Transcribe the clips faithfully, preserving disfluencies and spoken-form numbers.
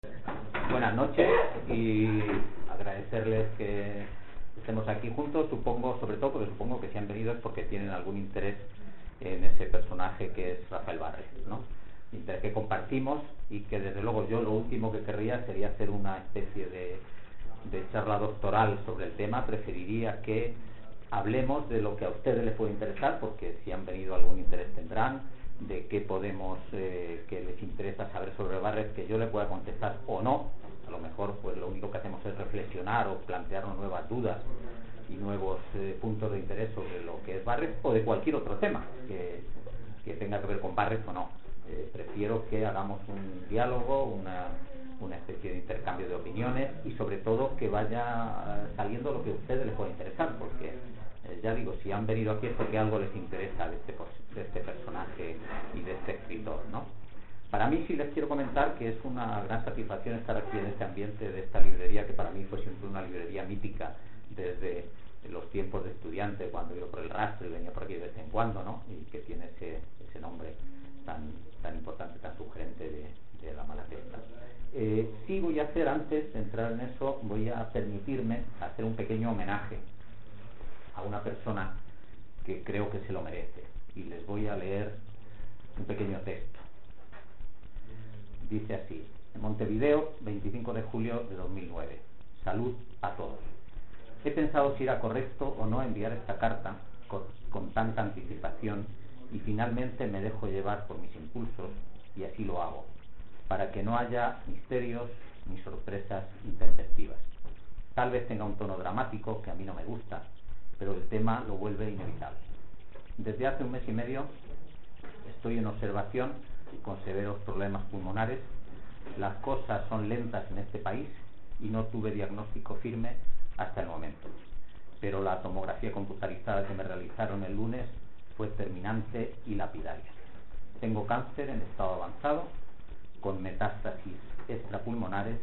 Buenas noches y agradecerles que estemos aquí juntos, supongo, sobre todo porque supongo que si han venido es porque tienen algún interés en ese personaje que es Rafael Barre, ¿no? Interés que compartimos y que desde luego yo lo último que querría sería hacer una especie de, de charla doctoral sobre el tema. Preferiría que hablemos de lo que a ustedes les puede interesar, porque si han venido algún interés tendrán, de qué podemos, eh, que les interesa saber sobre Barre, que yo le pueda contestar o no. A lo mejor pues lo único que hacemos es reflexionar o plantearnos nuevas dudas y nuevos eh, puntos de interés sobre lo que es Barre o de cualquier otro tema que, que tenga que ver con Barre o no. Eh, prefiero que hagamos un diálogo, una, una especie de intercambio de opiniones y sobre todo que vaya saliendo lo que a ustedes les pueda interesar, porque eh, ya digo, si han venido aquí es porque algo les interesa de este, de este personaje y de este escritor, ¿no? Para mí sí les quiero comentar que es una gran satisfacción estar aquí en este ambiente de esta librería, que para mí fue siempre una librería mítica desde los tiempos de estudiante, cuando iba por el Rastro y venía por aquí de vez en cuando, ¿no? Y que tiene ese, ese nombre tan, tan importante, tan sugerente de, de la Malatesta. Eh, sí voy a hacer, antes de entrar en eso, voy a permitirme hacer un pequeño homenaje a una persona que creo que se lo merece. Y les voy a leer un pequeño texto. Dice así: en Montevideo, veinticinco de julio de dos mil nueve. Salud a todos. He pensado si era correcto o no enviar esta carta con, con tanta anticipación y finalmente me dejo llevar por mis impulsos y así lo hago, para que no haya misterios ni sorpresas intempestivas. Tal vez tenga un tono dramático que a mí no me gusta, pero el tema lo vuelve inevitable. Desde hace un mes y medio estoy en observación con severos problemas pulmonares. Las cosas son lentas en este país y no tuve diagnóstico firme hasta el momento, pero la tomografía computarizada que me realizaron el lunes fue terminante y lapidaria. Tengo cáncer en estado avanzado, con metástasis extrapulmonares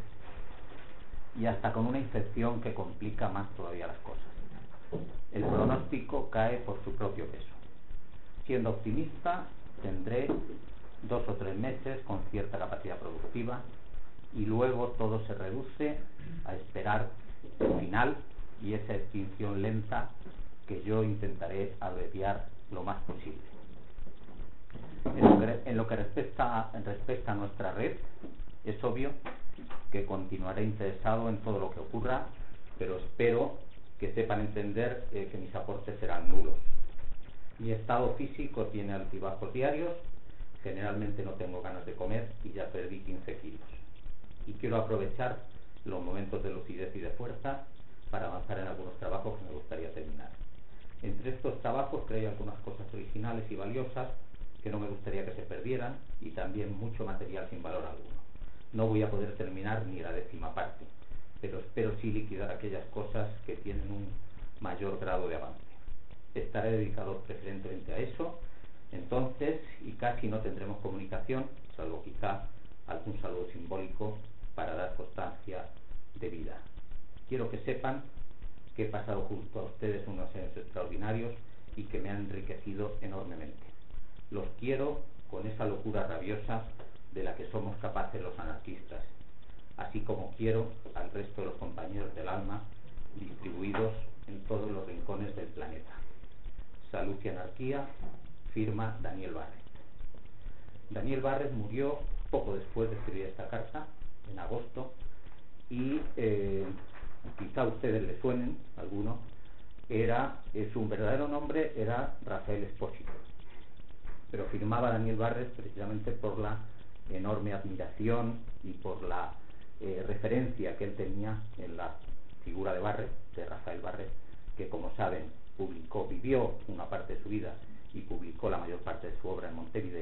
y hasta con una infección que complica más todavía las cosas. El pronóstico cae por su propio peso. Siendo optimista, tendré dos o tres meses con cierta capacidad productiva y luego todo se reduce a esperar el final y esa extinción lenta que yo intentaré abreviar lo más posible. En lo que, en lo que respecta, respecta a nuestra red, es obvio que continuaré interesado en todo lo que ocurra, pero espero que sepan entender eh, que mis aportes serán nulos. Mi estado físico tiene altibajos diarios, generalmente no tengo ganas de comer y ya perdí quince kilos. Y quiero aprovechar los momentos de lucidez y de fuerza para avanzar en algunos trabajos que me gustaría terminar. Entre estos trabajos creo que hay algunas cosas originales y valiosas que no me gustaría que se perdieran y también mucho material sin valor alguno. No voy a poder terminar ni la décima parte, pero espero sí liquidar aquellas cosas que tienen un mayor grado de avance. Estaré dedicado preferentemente a eso, entonces, y casi no tendremos comunicación, salvo quizá algún saludo simbólico para dar constancia de vida. Quiero que sepan que he pasado junto a ustedes unos años extraordinarios y que me han enriquecido enormemente. Los quiero con esa locura rabiosa de la que somos capaces los anarquistas, así como quiero al resto de los compañeros del alma distribuidos en todos los rincones del planeta. Salud y anarquía, firma Daniel Barret. Daniel Barret murió poco después de escribir esta carta, en agosto, y eh, quizá a ustedes les suenen, algunos, era, eh, su verdadero nombre era Rafael Espósito, pero firmaba Daniel Barret precisamente por la enorme admiración y por la eh, referencia que él tenía en la figura de Barret, de Rafael Barret, que como saben publicó, vivió una parte de su vida y publicó la mayor parte de su obra en Montevideo.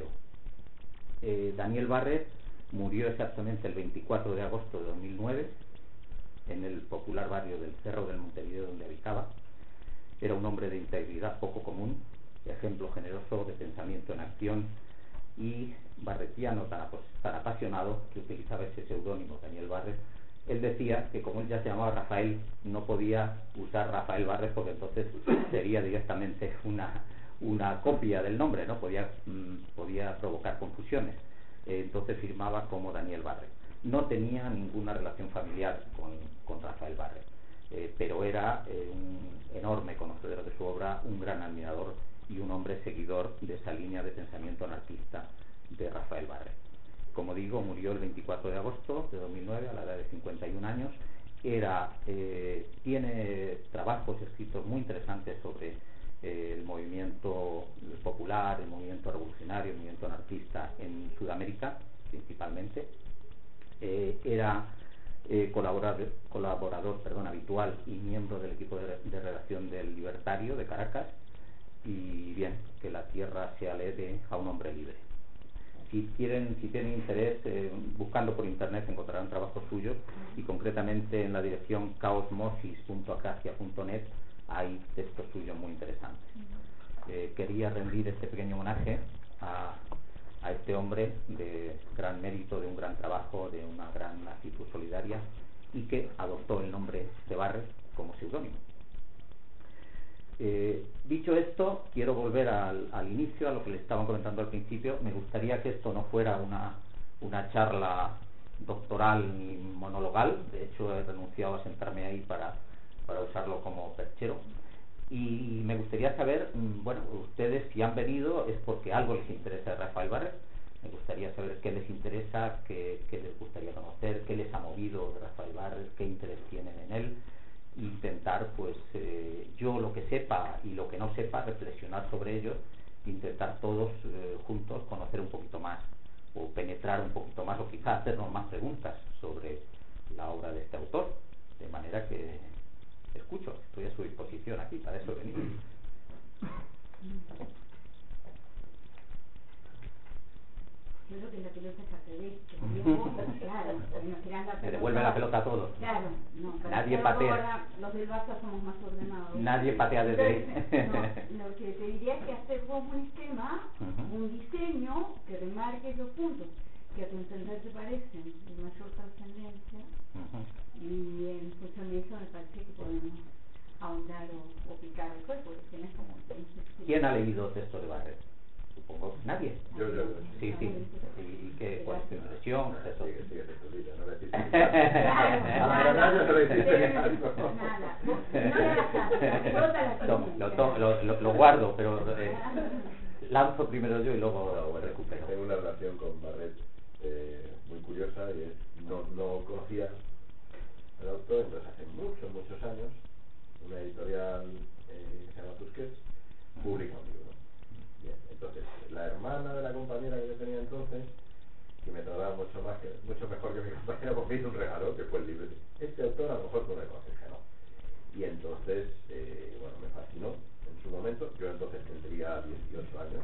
Eh, Daniel Barret murió exactamente el veinticuatro de agosto de dos mil nueve en el popular barrio del Cerro del Montevideo donde habitaba. Era un hombre de integridad poco común, ejemplo generoso de pensamiento en acción y barretiano tan, tan apasionado que utilizaba ese seudónimo Daniel Barret. Él decía que como él ya se llamaba Rafael, no podía usar Rafael Barret porque entonces sería directamente una, una copia del nombre, ¿no? Podía, mmm, podía provocar confusiones. Eh, entonces firmaba como Daniel Barret. no tenía ninguna relación familiar con, con Rafael Barre, eh, pero era eh, un enorme conocedor de su obra, un gran admirador y un hombre seguidor de esa línea de pensamiento anarquista de Rafael Barre. Como digo, murió el veinticuatro de agosto de dos mil nueve a la edad de cincuenta y un años. Era, eh, tiene trabajos escritos muy interesantes sobre eh, el movimiento popular, el movimiento revolucionario, el movimiento anarquista en Sudamérica principalmente. Eh, era eh, colaborador, colaborador perdón, habitual y miembro del equipo de, de redacción del Libertario de Caracas. Y bien, que la tierra se alede a un hombre libre. Si quieren, si tienen interés, eh, buscando por internet encontrarán trabajos suyos, y concretamente en la dirección caosmosis punto acacia punto net hay textos suyos muy interesantes. Eh, quería rendir este pequeño homenaje a, a este hombre de gran mérito, de un gran trabajo, de una gran actitud solidaria, y que adoptó el nombre de Barre como seudónimo. Eh, dicho esto, quiero volver al, al inicio, a lo que les estaba comentando al principio. Me gustaría que esto no fuera una, una charla doctoral ni monologal. De hecho, he renunciado a sentarme ahí para, para usarlo como perchero. Y me gustaría saber, bueno, ustedes si han venido es porque algo les interesa de Rafael Barre. Me gustaría saber qué les interesa, qué, qué les gustaría conocer, qué les ha movido de Rafael Barre, qué interés tienen en él. Intentar, pues, eh, yo lo que sepa y lo que no sepa, reflexionar sobre ello, intentar todos eh, juntos conocer un poquito más, o penetrar un poquito más, o quizá hacernos más preguntas sobre la obra de este autor. De manera que escucho, estoy a su disposición aquí, para eso he venido. Yo creo que la pelota es al revés, que claro, nos tiran la pelota. Se devuelve la pelota a todos. Claro, no, nadie patea. Ahora, los del Barça somos más ordenados. Nadie patea desde ahí. No, lo que te diría es que hacer vos un esquema, uh-huh. un diseño que remarque los puntos que a tu entender te parecen de mayor trascendencia, uh-huh. y en función de eso me parece que podemos ahondar o, o picar el cuerpo, porque tenés como... ¿Quién ha leído textos de Barre? Supongo nadie. Yo, yo, yo. Sí, sí. ¿Y, y qué, cuál es tu impresión? Ah, eso? sigue, sigue, sigue, no le decís nada. No le decís nada. No lo, lo, lo, lo guardo, pero eh, lanzo primero yo y luego no, bueno, recupero. Tengo una relación con Barret eh, muy curiosa, y es, no, no conocía al autor. Entonces hace muchos, muchos años una editorial eh, que se llama Tusquets publica un libro. Bien, entonces la hermana de la compañera que yo tenía entonces, que me trataba mucho más que, mucho mejor que mi compañera, pues me hizo un regalo que fue el libro. Este autor a lo mejor tú no le conoces, que no. Y entonces, eh, bueno, me fascinó en su momento. Yo entonces tendría dieciocho años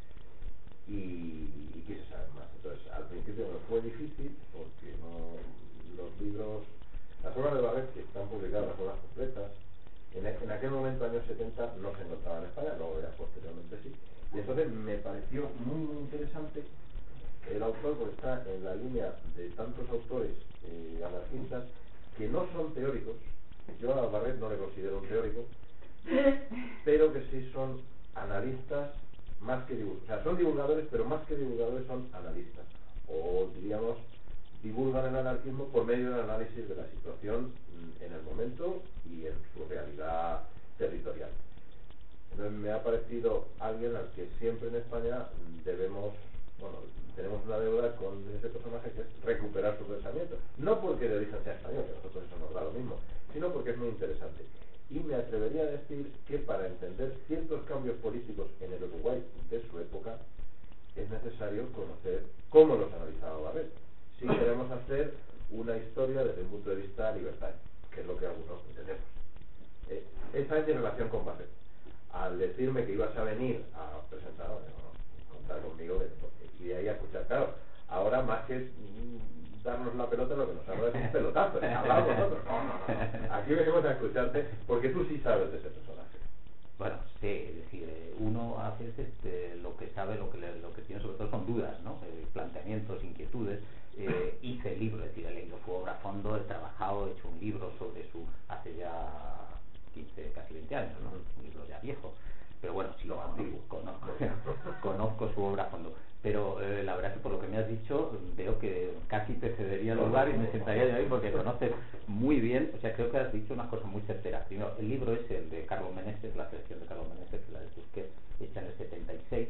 y, y quise saber más. Entonces, al principio me fue difícil porque no, los libros, las obras de Barret que están publicadas, las obras completas, en, en aquel momento, años setenta, no se encontraban en España, luego ya posteriormente sí. Y entonces me pareció muy, muy interesante el autor, porque está en la línea de tantos autores eh, anarquistas que no son teóricos. Yo a Barret no le considero un teórico, pero que sí son analistas más que divulgadores. O sea, son divulgadores, pero más que divulgadores son analistas. O diríamos, divulgan el anarquismo por medio del análisis de la situación en el momento y en su realidad territorial. Entonces me ha parecido alguien al que siempre en España debemos, bueno, tenemos una deuda con ese personaje, que es recuperar su pensamiento. No porque de origen sea español, que a nosotros eso nos da lo mismo, sino porque es muy interesante. Y me atrevería a decir que para entender ciertos cambios políticos en el Uruguay de su época, es necesario conocer cómo los analizaba Barret. Si queremos hacer una historia desde un punto de vista libertario, que es lo que algunos entendemos. Eh, esa es mi relación con Barret. Al decirme que ibas a venir a presentar, bueno, contar conmigo, y de ahí a escuchar, claro, ahora más que mm, darnos la pelota, lo que nos habla es un pelotazo, hablamos nosotros. No, no, no. Aquí venimos a escucharte porque tú sí sabes de ese personaje. Bueno, sí, es decir, uno a veces este, lo que sabe, lo que, le, lo que tiene sobre todo son dudas, ¿no? Eh, planteamientos, inquietudes. Eh, hice el libro, es decir, he leído su obra a fondo, he trabajado, he hecho un libro sobre su, hace ya quince, casi veinte años, ¿no? Un libro ya viejo, pero bueno, sí, lo antiguo, conozco, conozco su obra a fondo. Pero eh, la verdad es que por lo que me has dicho, veo que casi te cedería el lugar y me sentaría yo ahí porque conoces muy bien, o sea, creo que has dicho unas cosas muy certeras. Primero, el libro es el de Carlos Meneses, la selección de Carlos Meneses, la de Tusquets, hecha en el setenta y seis.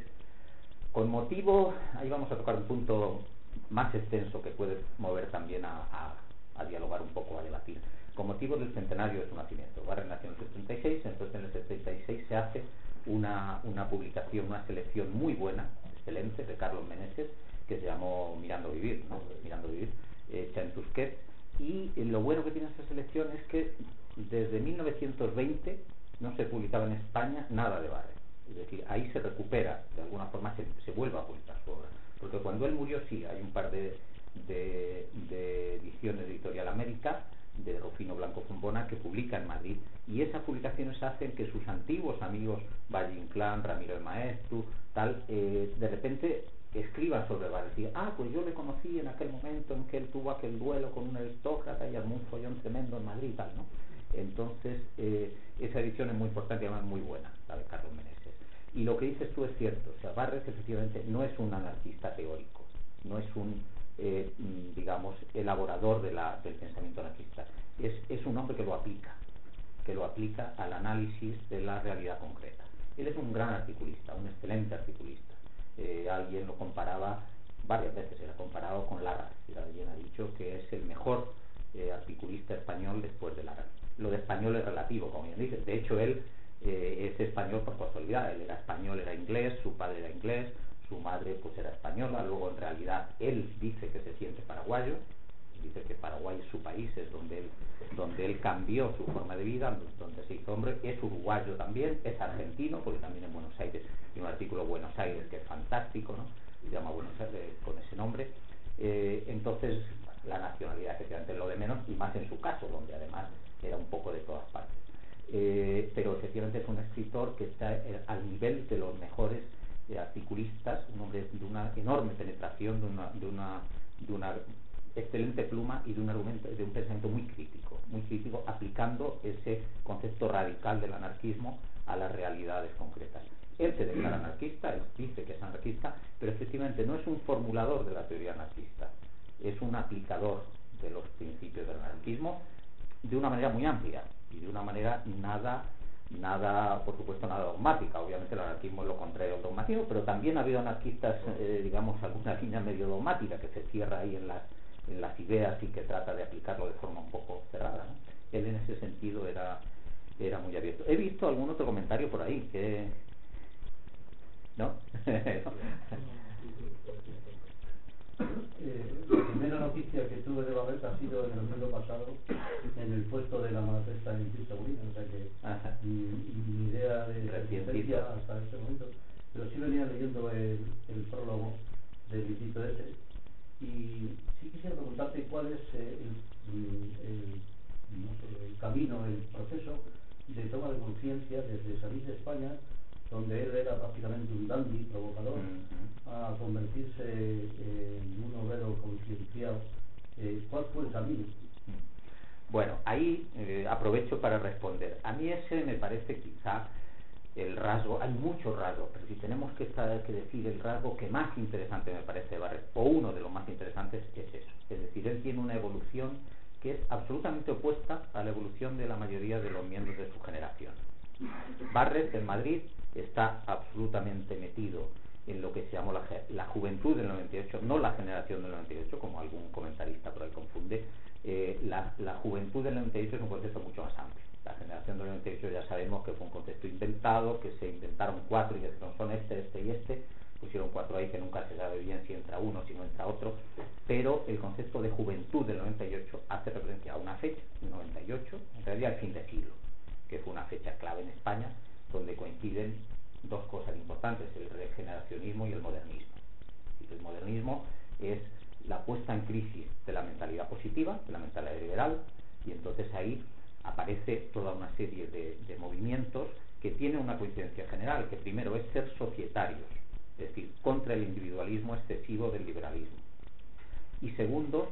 Con motivo, ahí vamos a tocar un punto más extenso que puede mover también a, a, a dialogar un poco, a debatir. Con motivo del centenario de su nacimiento. Barres nació en el setenta y seis, entonces en el setenta y seis se hace una, una publicación, una selección muy buena, excelente, de Carlos Meneses, que se llamó Mirando Vivir, ¿no? Mirando Vivir, hecha en Tusquets. Y lo bueno que tiene esa selección es que desde mil novecientos veinte no se publicaba en España nada de Barres. Es decir, ahí se recupera, de alguna forma se, se vuelve a publicar su obra. Porque cuando él murió, sí, hay un par de, de, de ediciones de Editorial América, de Rufino Blanco Fontbona, que publica en Madrid, y esas publicaciones hacen que sus antiguos amigos, Valle Inclán, Ramiro de Maeztu, tal, eh, de repente escriban sobre Barres. Y, ah, pues yo le conocí en aquel momento en que él tuvo aquel duelo con un aristócrata y armó un follón tremendo en Madrid, tal, ¿no? Entonces, eh, esa edición es muy importante y además muy buena, la de Carlos Meneses. Y lo que dices tú es cierto, o sea, Barres efectivamente no es un anarquista teórico, no es un, eh, digamos, elaborador de la, del pensamiento anarquista, es, es un hombre que lo aplica, que lo aplica al análisis de la realidad concreta. Él es un gran articulista, un excelente articulista. Eh, alguien lo comparaba, varias veces era comparado con Larraz, y alguien ha dicho que es el mejor eh, articulista español después de Larraz. Lo de español es relativo, como bien dices, de hecho él eh, es español por casualidad, él era español, era inglés, su padre era inglés, su madre pues era española, luego en realidad él dice que se siente paraguayo, dice que Paraguay es su país, es donde él, donde él cambió su forma de vida, donde se hizo hombre, es uruguayo también, es argentino, porque también en Buenos Aires tiene un artículo Buenos Aires que es fantástico, ¿no? Se llama Buenos Aires con ese nombre. Eh, entonces la nacionalidad efectivamente es lo de menos, y más en su caso, donde además era un poco de todas partes. Eh, pero efectivamente es un escritor que está eh, al nivel de los mejores eh, articulistas, un hombre de una enorme penetración, de una, de una, de una excelente pluma y de un argumento, de un pensamiento muy crítico, muy crítico, aplicando ese concepto radical del anarquismo a las realidades concretas. Él se declara anarquista, él dice que es anarquista, pero efectivamente no es un formulador de la teoría anarquista, es un aplicador de los principios del anarquismo de una manera muy amplia y de una manera nada, nada, por supuesto, nada dogmática. Obviamente el anarquismo es lo contrario al dogmatismo, pero también ha habido anarquistas, eh, digamos, alguna línea medio dogmática que se cierra ahí en las, en las ideas y que trata de aplicarlo de forma un poco cerrada, ¿no? Él en ese sentido era, era muy abierto. He visto algún otro comentario por ahí que... ¿no? Eh, la primera noticia que tuve de Barret ha sido el domingo pasado en el puesto de la Manifesta en Pistaurina, o sea que mi, mi idea de resistencia hasta este momento, pero sí venía leyendo el, el prólogo del librito ese, y sí quisiera preguntarte cuál es eh, el, el, no sé, el camino, el proceso de toma de conciencia desde salir de España, donde él era prácticamente un dandy provocador, uh-huh, a convertirse eh, en un obrero concienciado. Eh, ¿Cuál fue el camino? Bueno, ahí eh, aprovecho para responder. A mí ese me parece quizá el rasgo, hay muchos rasgos, pero si tenemos que, saber, que decir el rasgo que más interesante me parece de Barret, o uno de los más interesantes, es eso. Es decir, él tiene una evolución que es absolutamente opuesta a la evolución de la mayoría de los miembros de su generación. Barret en Madrid está absolutamente metido en lo que se llamó la, la juventud del noventa y ocho, no la generación del noventa y ocho, como algún comentarista por ahí confunde. Eh, la, la juventud del noventa y ocho es un concepto mucho más amplio. La generación del noventa y ocho ya sabemos que fue un concepto inventado, que se inventaron cuatro y que son este, este y este, pusieron cuatro ahí que nunca se sabe bien si entra uno, si no entra otro, pero el concepto de juventud del noventa y ocho hace referencia a una fecha, el noventa y ocho, en realidad el fin de siglo, que fue una fecha clave en España, donde coinciden dos cosas importantes, el regeneracionismo y el modernismo. El modernismo es la puesta en crisis de la mentalidad positiva, de la mentalidad liberal, y entonces ahí aparece toda una serie de, de movimientos que tienen una coincidencia general, que primero es ser societarios, es decir, contra el individualismo excesivo del liberalismo, y segundo,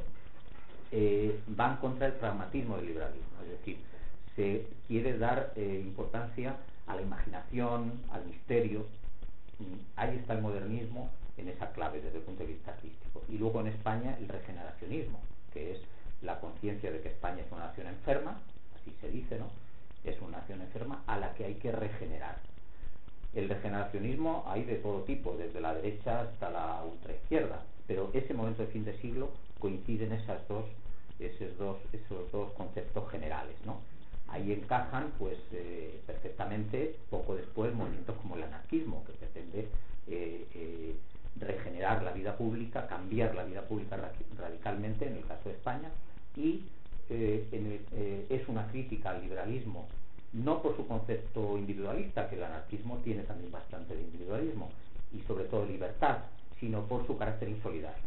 eh, van contra el pragmatismo del liberalismo, es decir, se quiere dar eh, importancia a la imaginación, al misterio. Ahí está el modernismo, en esa clave desde el punto de vista artístico. Y luego en España el regeneracionismo, que es la conciencia de que España es una nación enferma, así se dice, ¿no? Es una nación enferma a la que hay que regenerar. El regeneracionismo hay de todo tipo, desde la derecha hasta la ultraizquierda, pero ese momento de fin de siglo coinciden esas dos, esos dos, esos dos conceptos generales, ¿no? Ahí encajan pues eh, perfectamente poco después movimientos como el anarquismo, que pretende eh, eh, regenerar la vida pública, cambiar la vida pública radicalmente en el caso de España, y eh, en el, eh, es una crítica al liberalismo, no por su concepto individualista, que el anarquismo tiene también bastante de individualismo y sobre todo libertad, sino por su carácter insolidario.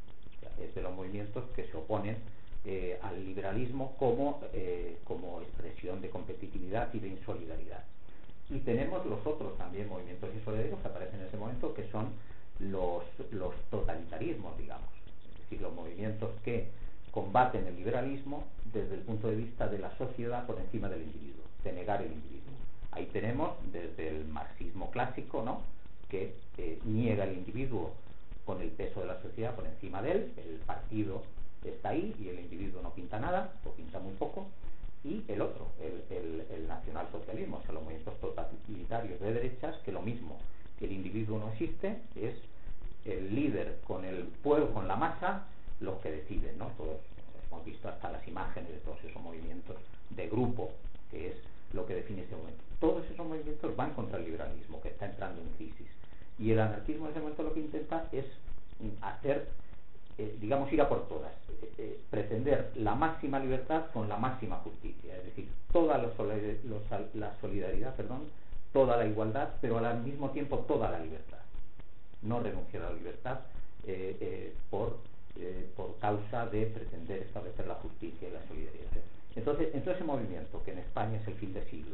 O sea, es de los movimientos que se oponen eh, al liberalismo como, eh, como expresión de competitividad y de insolidaridad. Y tenemos los otros también movimientos insolidarios que aparecen en ese momento, que son los, los totalitarismos, digamos, es decir, los movimientos que combaten el liberalismo desde el punto de vista de la sociedad por encima del individuo, de negar el individuo. Ahí tenemos desde el marxismo clásico, ¿no?, que eh, niega el individuo con el peso de la sociedad por encima de él, el partido está ahí y el individuo no pinta nada, o pinta muy poco, y el otro, el, el, el nacionalsocialismo, o sea, los movimientos totalitarios de derechas, que lo mismo, que el individuo no existe, es el líder con el pueblo, con la masa, los que deciden, ¿no? Todos hemos visto hasta las imágenes de todos esos movimientos de grupo, que es lo que define ese momento. Todos esos movimientos van contra el liberalismo, que está entrando en crisis. Y el anarquismo en ese momento lo que intenta es hacer, eh, digamos, ir a por todas, eh, eh, pretender la máxima libertad con la máxima justicia, es decir, toda la solidaridad, la solidaridad, perdón, toda la igualdad, pero al mismo tiempo toda la libertad. No renunciar a la libertad eh, eh, por, eh, por causa de pretender establecer la justicia y la solidaridad. Entonces, entonces ese movimiento, que en España es el fin de siglo,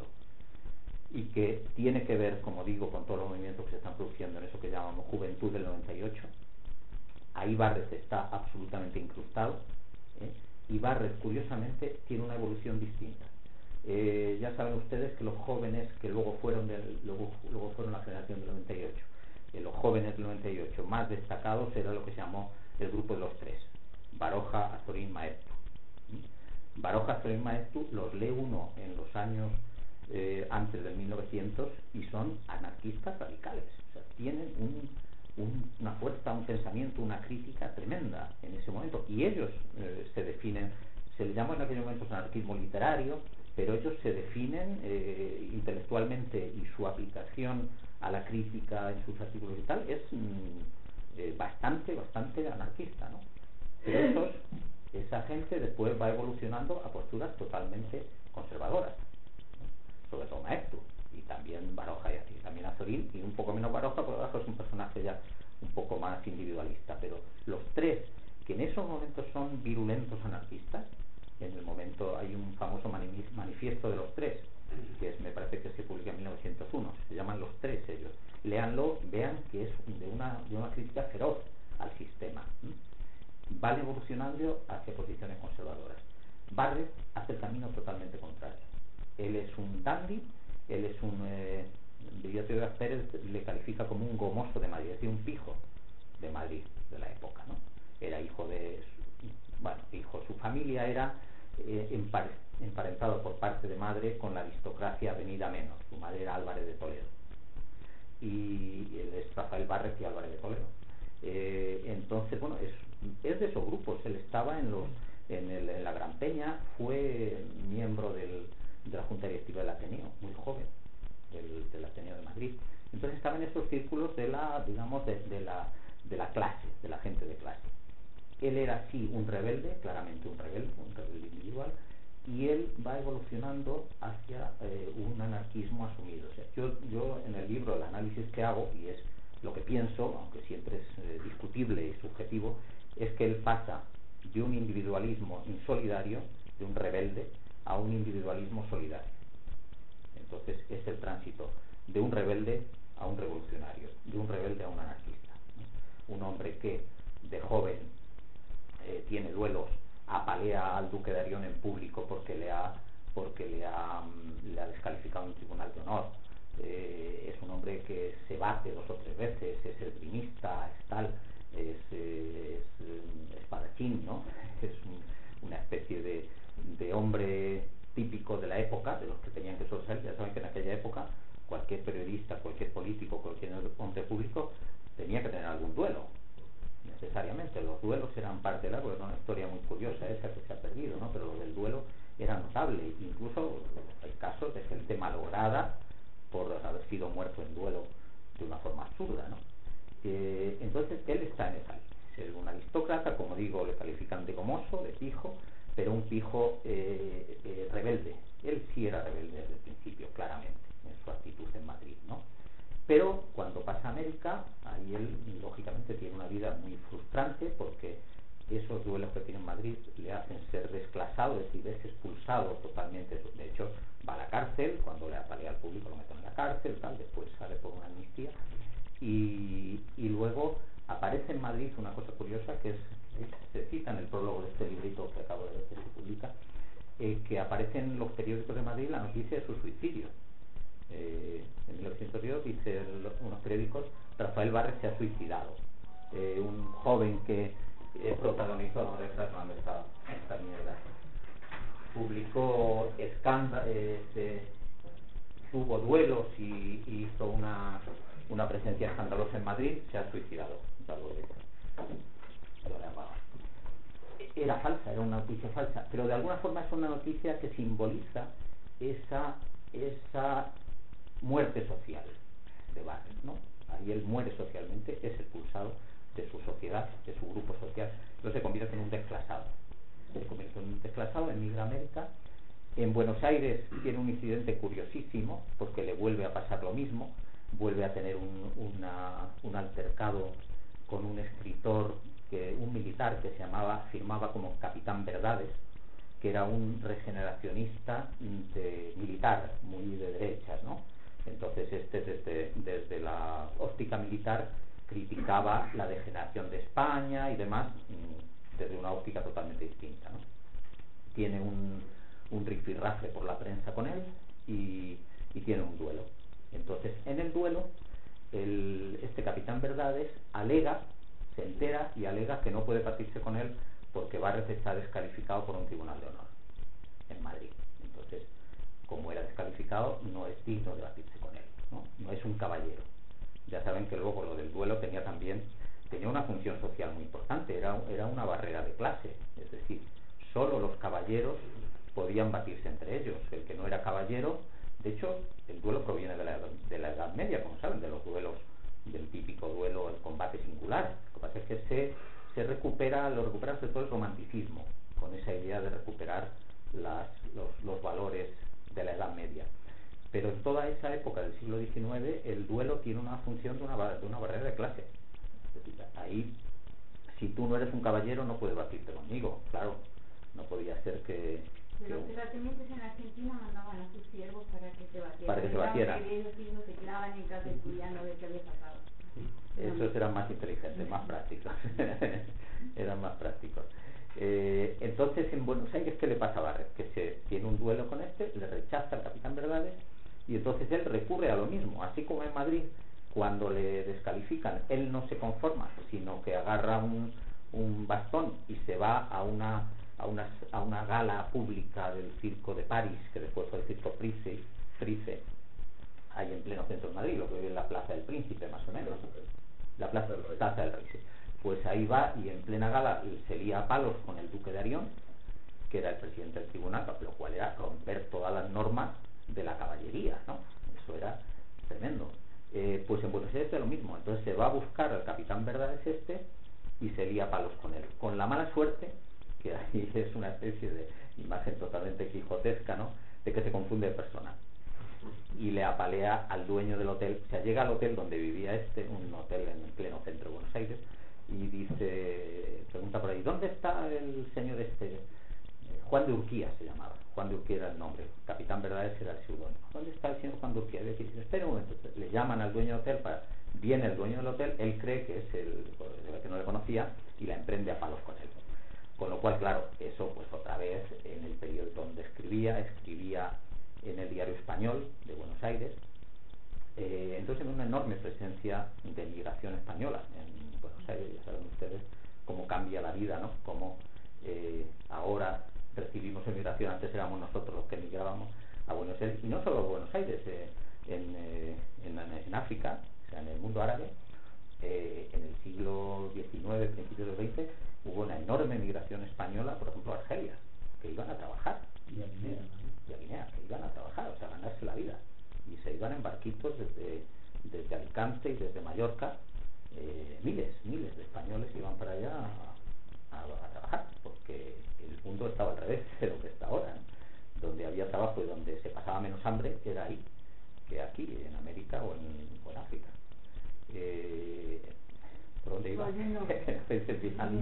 y que tiene que ver, como digo, con todos los movimientos que se están produciendo en eso que llamamos Juventud del noventa y ocho, ahí Barret está absolutamente incrustado, ¿eh? Y Barret, curiosamente, tiene una evolución distinta. Eh, ya saben ustedes que los jóvenes que luego fueron del, luego, luego fueron la generación del noventa y ocho, eh, los jóvenes del noventa y ocho más destacados era lo que se llamó el grupo de los tres, Baroja, Azorín, Maeztu. ¿Mm? Baroja, Azorín, Maeztu los lee uno en los años eh, antes del mil novecientos y son anarquistas radicales, o sea, tienen un, un, una fuerza, un pensamiento, una crítica tremenda en ese momento, y ellos eh, se definen, se les llama en aquellos momentos anarquismo literario, pero ellos se definen eh, intelectualmente, y su aplicación a la crítica en sus artículos y tal es mm, eh, bastante, bastante anarquista, ¿no? Pero esos, esa gente después va evolucionando a posturas totalmente conservadoras, ¿no? Sobre todo Maeztu, y también Baroja, y también Azorín, y un poco menos Baroja, porque Baroja es un personaje ya un poco más individualista, pero los tres, que en esos momentos son virulentos anarquistas. En el momento hay un famoso manifiesto de los tres, que es, me parece que se publica en mil novecientos uno, se llaman Los Tres ellos. Léanlo, vean que es de una, de una crítica feroz al sistema. ¿Mm? Van evolucionando hacia posiciones conservadoras. Barret hace el camino totalmente contrario. Él es un dandy, él es un... Eh, Teodoro Pérez le califica como un gomoso de Madrid, es decir, un pijo de Madrid de la época, ¿no? Era hijo de... Bueno, hijo, su familia era eh, empare, emparentado por parte de madre con la aristocracia venida menos. Su madre era Álvarez de Toledo y él es Rafael Barret y Álvarez de Toledo. Eh, entonces, bueno, es, es de esos grupos. Él estaba en los en, el, en la Gran Peña, fue miembro del, de la Junta Directiva del Ateneo, muy joven, del, del Ateneo de Madrid. Entonces estaba en esos círculos de la, digamos, de, de la de la clase, de la gente de clase. Él era sí un rebelde, claramente un rebelde, un rebelde individual, y él va evolucionando hacia eh, un anarquismo asumido. O sea, yo, yo en el libro el análisis que hago, y es lo que pienso, aunque siempre es eh, discutible y subjetivo, es que él pasa de un individualismo insolidario, de un rebelde, a un individualismo solidario. Entonces es el tránsito de un rebelde a un revolucionario, de un rebelde a un anarquista, ¿no? Un hombre que de joven eh, tiene duelos, apalea al duque de Arión en público porque le ha porque le ha, le ha descalificado en un tribunal de honor, eh, es un hombre que se bate dos o tres veces, es esgrimista, es tal, es, eh, es eh, espadachín, ¿no? Es un, una especie de, de hombre típico de la época, de los que tenían que sobresalir. Ya saben que en aquella época cualquier periodista, cualquier político, cualquier hombre público tenía que tener algún duelo, necesariamente. Los duelos eran parte de la, porque es una historia muy curiosa esa que se ha perdido, ¿no? Pero lo del duelo era notable. Incluso hay casos de gente malograda por haber sido muerto en duelo de una forma absurda, ¿no? Eh, entonces él está en esa línea. Es un aristócrata, como digo, le califican de gomoso, de pijo, pero un pijo eh, eh, rebelde. Él sí era rebelde desde el principio, claramente, en su actitud en Madrid, ¿no? Pero cuando pasa a América, ahí él lógicamente tiene una vida muy frustrante, porque esos duelos que tiene en Madrid le hacen ser desclasado, es decir, es expulsado totalmente. De hecho, va a la cárcel, cuando le apalea al público lo meten en la cárcel, tal, después sale por una amnistía, y, y luego aparece en Madrid una cosa curiosa, que es, se cita en el prólogo de este librito que acabo de ver que se publica, eh, que aparece en los periódicos de Madrid la noticia de su suicidio. Eh, en mil novecientos diez dice el, unos periódicos: Rafael Barre se ha suicidado. Eh, un joven que eh, protagonizó, no, esta, no, esta, esta mierda, publicó escándalo, eh, este, tuvo duelos y, y hizo una, una presencia escandalosa en Madrid, se ha suicidado. Era falsa, era una noticia falsa, pero de alguna forma es una noticia que simboliza esa, esa muerte social de Barre, ¿no? Ahí él muere socialmente, es expulsado de su sociedad, de su grupo social, entonces se convierte en un desclasado. Se convierte en un desclasado, emigra a América. En Buenos Aires tiene un incidente curiosísimo, porque le vuelve a pasar lo mismo, vuelve a tener un, una, un altercado con un escritor, que, un militar que se llamaba, firmaba como Capitán Verdades, que era un regeneracionista de, militar, muy de derechas, ¿no? Entonces este desde, desde la óptica militar criticaba la degeneración de España y demás, desde una óptica totalmente distinta, ¿no? Tiene un, un rifirrafe por la prensa con él y, y tiene un duelo. Entonces en el duelo el, este Capitán Verdades alega, se entera y alega que no puede partirse con él porque Barres está descalificado por un tribunal de honor en Madrid. Entonces, como era descalificado, no es digno de batirse con él, ¿no? No es un caballero. Ya saben que luego lo del duelo tenía también tenía una función social muy importante, era, era una barrera de clase, es decir, solo los caballeros podían batirse entre ellos. El que no era caballero, de hecho, el duelo proviene de la, de la Edad Media, como saben, de los duelos, del típico duelo, el combate singular. Lo que pasa es que se, se recupera, lo recupera sobre todo el romanticismo, con esa idea de recuperar las, los, los valores de la Edad Media. Pero en toda esa época del siglo diecinueve el duelo tiene una función de una, de una barrera de clase. Es decir, ahí, si tú no eres un caballero, no puedes batirte conmigo, claro. No podía ser que... Pero los terratenientes en Argentina mandaban a sus siervos para que se batieran. Para que se batieran. Que ellos mismos se quedaban en casa estudiando de qué había pasado. Esos eran más inteligentes, más prácticos. Eran más prácticos. Eh, entonces, en Buenos Aires, ¿qué le pasa a Barres? Que se tiene un duelo con este, le rechaza al Capitán Verdades, y entonces él recurre a lo mismo. Así como en Madrid, cuando le descalifican, él no se conforma, sino que agarra un, un bastón y se va a una, a, una, a una gala pública del Circo de París, que después fue el Circo Price, Price, ahí en pleno centro de Madrid, lo que vive en la Plaza del Príncipe, más o menos, la Plaza del Rey. Plaza del Rey, sí. Pues ahí va y en plena gala se lía a palos con el Duque de Arión, que era el presidente del tribunal, lo cual era romper todas las normas de la caballería, ¿no? Eso era tremendo. Eh, pues en Buenos Aires es lo mismo. Entonces se va a buscar al Capitán Verdades este y se lía a palos con él, con la mala suerte, que ahí es una especie de imagen totalmente quijotesca, ¿no?, de que se confunde de persona y le apalea al dueño del hotel. O sea, llega al hotel donde vivía este, un hotel en el pleno centro de Buenos Aires, y dice, pregunta por ahí, ¿dónde está el señor este? Juan de Urquía se llamaba, Juan de Urquía era el nombre, Capitán Verdades era el seudónimo. ¿Dónde está el señor Juan de Urquía? Y dice, espera un momento, le llaman al dueño del hotel, para, viene el dueño del hotel, él cree que es el, el que no le conocía, y la emprende a palos con él. Con lo cual, claro, eso pues otra vez en el periodo donde escribía, escribía en el Diario Español de Buenos Aires, Eh, entonces hay una enorme presencia de migración española en Buenos Aires. Ya saben ustedes cómo cambia la vida, ¿no? Cómo eh, ahora recibimos emigración, antes éramos nosotros los que emigrábamos a Buenos Aires, y no solo a Buenos Aires, eh, en, eh, en, en África, o sea, en el mundo árabe, eh, en el siglo diecinueve, principios del veinte, hubo una enorme migración española, por ejemplo, a Argelia, que iban a trabajar, y a Guinea, y a Guinea, que iban a trabajar, o sea, a ganarse la vida, y se iban en barquitos desde, desde Alicante y desde Mallorca, eh, miles, miles de españoles iban para allá a, a, a trabajar, porque el mundo estaba al revés de lo que está ahora, ¿no? Donde había trabajo y donde se pasaba menos hambre era ahí, que aquí, en América o en, o en África. Eh, ¿Por dónde iba? Estoy fijando.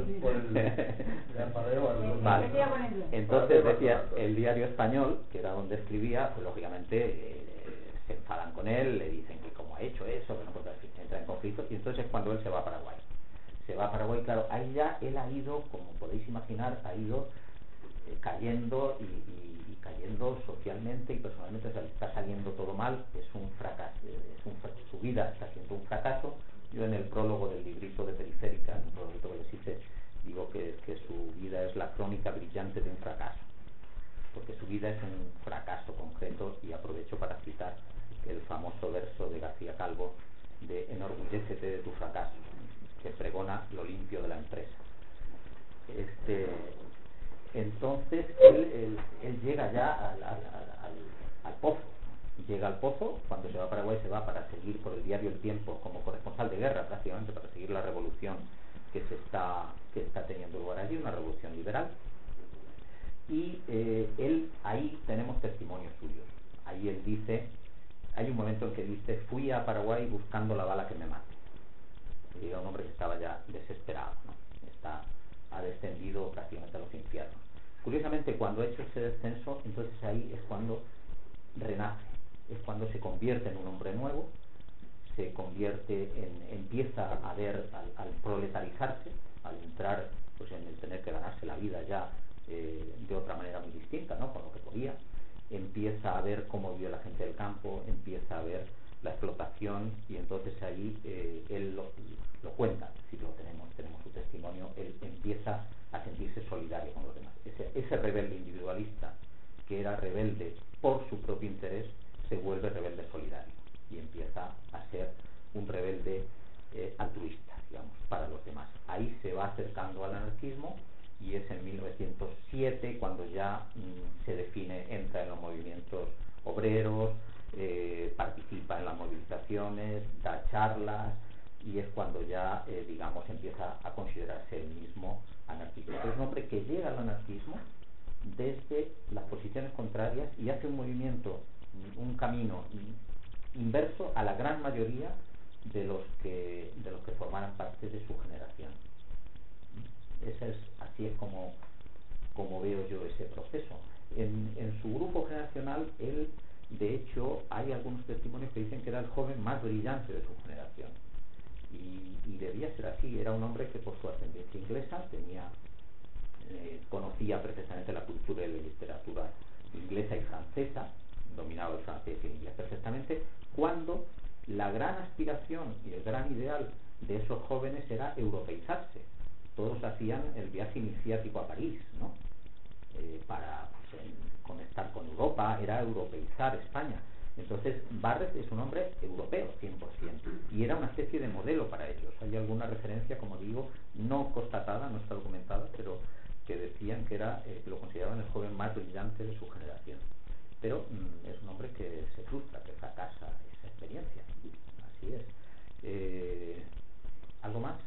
Vale. Entonces decía, el diario español, que era donde escribía, pues lógicamente eh, se enfadan con él, le dicen que cómo ha hecho eso, que no puede entrar en conflicto, y entonces es cuando él se va a Paraguay. Se va a Paraguay, claro, ahí ya él ha ido, como podéis imaginar, ha ido eh, cayendo y, y, y cayendo socialmente y personalmente, o sea, está saliendo todo mal, es un fracaso, es un, su vida está siendo un fracaso. Yo en el prólogo del librito de Periférica, en un prólogo que les hice, digo que, que su vida es la crónica brillante de un fracaso, porque su vida es un fracaso concreto, y aprovecho para citar el famoso verso de García Calvo de enorgullécete de tu fracaso, que pregona lo limpio de la empresa. Este, entonces él, él, él llega ya al, al, al, al pozo, llega al pozo, cuando se va a Paraguay se va para seguir por el diario El Tiempo como corresponsal de guerra, prácticamente para seguir la revolución que se está, que está teniendo lugar allí, una revolución liberal. Y eh, él, ahí tenemos testimonios suyos, ahí él dice, hay un momento en que dice, fui a Paraguay buscando la bala que me mate. Y era un hombre que estaba ya desesperado, ¿no? Está, ha descendido prácticamente a los infiernos. Curiosamente, cuando ha hecho ese descenso, entonces ahí es cuando renace, es cuando se convierte en un hombre nuevo, se convierte en, empieza a ver, al, al proletarizarse, al entrar pues en el tener que ganarse la vida ya eh, de otra manera muy distinta, ¿no? Con lo que podía, empieza a ver cómo vive la gente del campo, empieza a ver la explotación, y entonces ahí eh, él lo, lo cuenta, si lo tenemos, tenemos su testimonio, él empieza a sentirse solidario con los demás. Ese, ese rebelde individualista, que era rebelde por su propio interés, se vuelve rebelde solidario y empieza a ser un rebelde eh, altruista, digamos, para los demás. Ahí se va acercando al anarquismo, y es en mil novecientos siete cuando ya mmm, se define, entra en los movimientos obreros, eh, participa en las movilizaciones, da charlas, y es cuando ya, eh, digamos, empieza a considerarse él mismo anarquista. Es un hombre que llega al anarquismo desde las posiciones contrarias y hace un movimiento, un camino inverso a la gran mayoría de los que de los que formaran parte de su generación. Esa es, así es como, como veo yo ese proceso. En, en su grupo generacional, él, de hecho, hay algunos testimonios que dicen que era el joven más brillante de su generación. Y, y debía ser así. Era un hombre que, por su ascendencia inglesa, tenía eh, conocía precisamente la cultura y la literatura inglesa y francesa, dominaba el francés y el inglés perfectamente, cuando la gran aspiración y el gran ideal de esos jóvenes era europeizarse. Todos hacían el viaje iniciático a París, ¿no? Eh, para pues, en, conectar con Europa, era europeizar España. Entonces Barrett es un hombre europeo cien por ciento, y era una especie de modelo para ellos. Hay alguna referencia, como digo, no constatada, no está documentada, pero que decían que era, eh, lo consideraban el joven más brillante de su generación. Pero mmm, es un hombre que se frustra, que fracasa esa experiencia. Así es. Eh, ¿Algo más?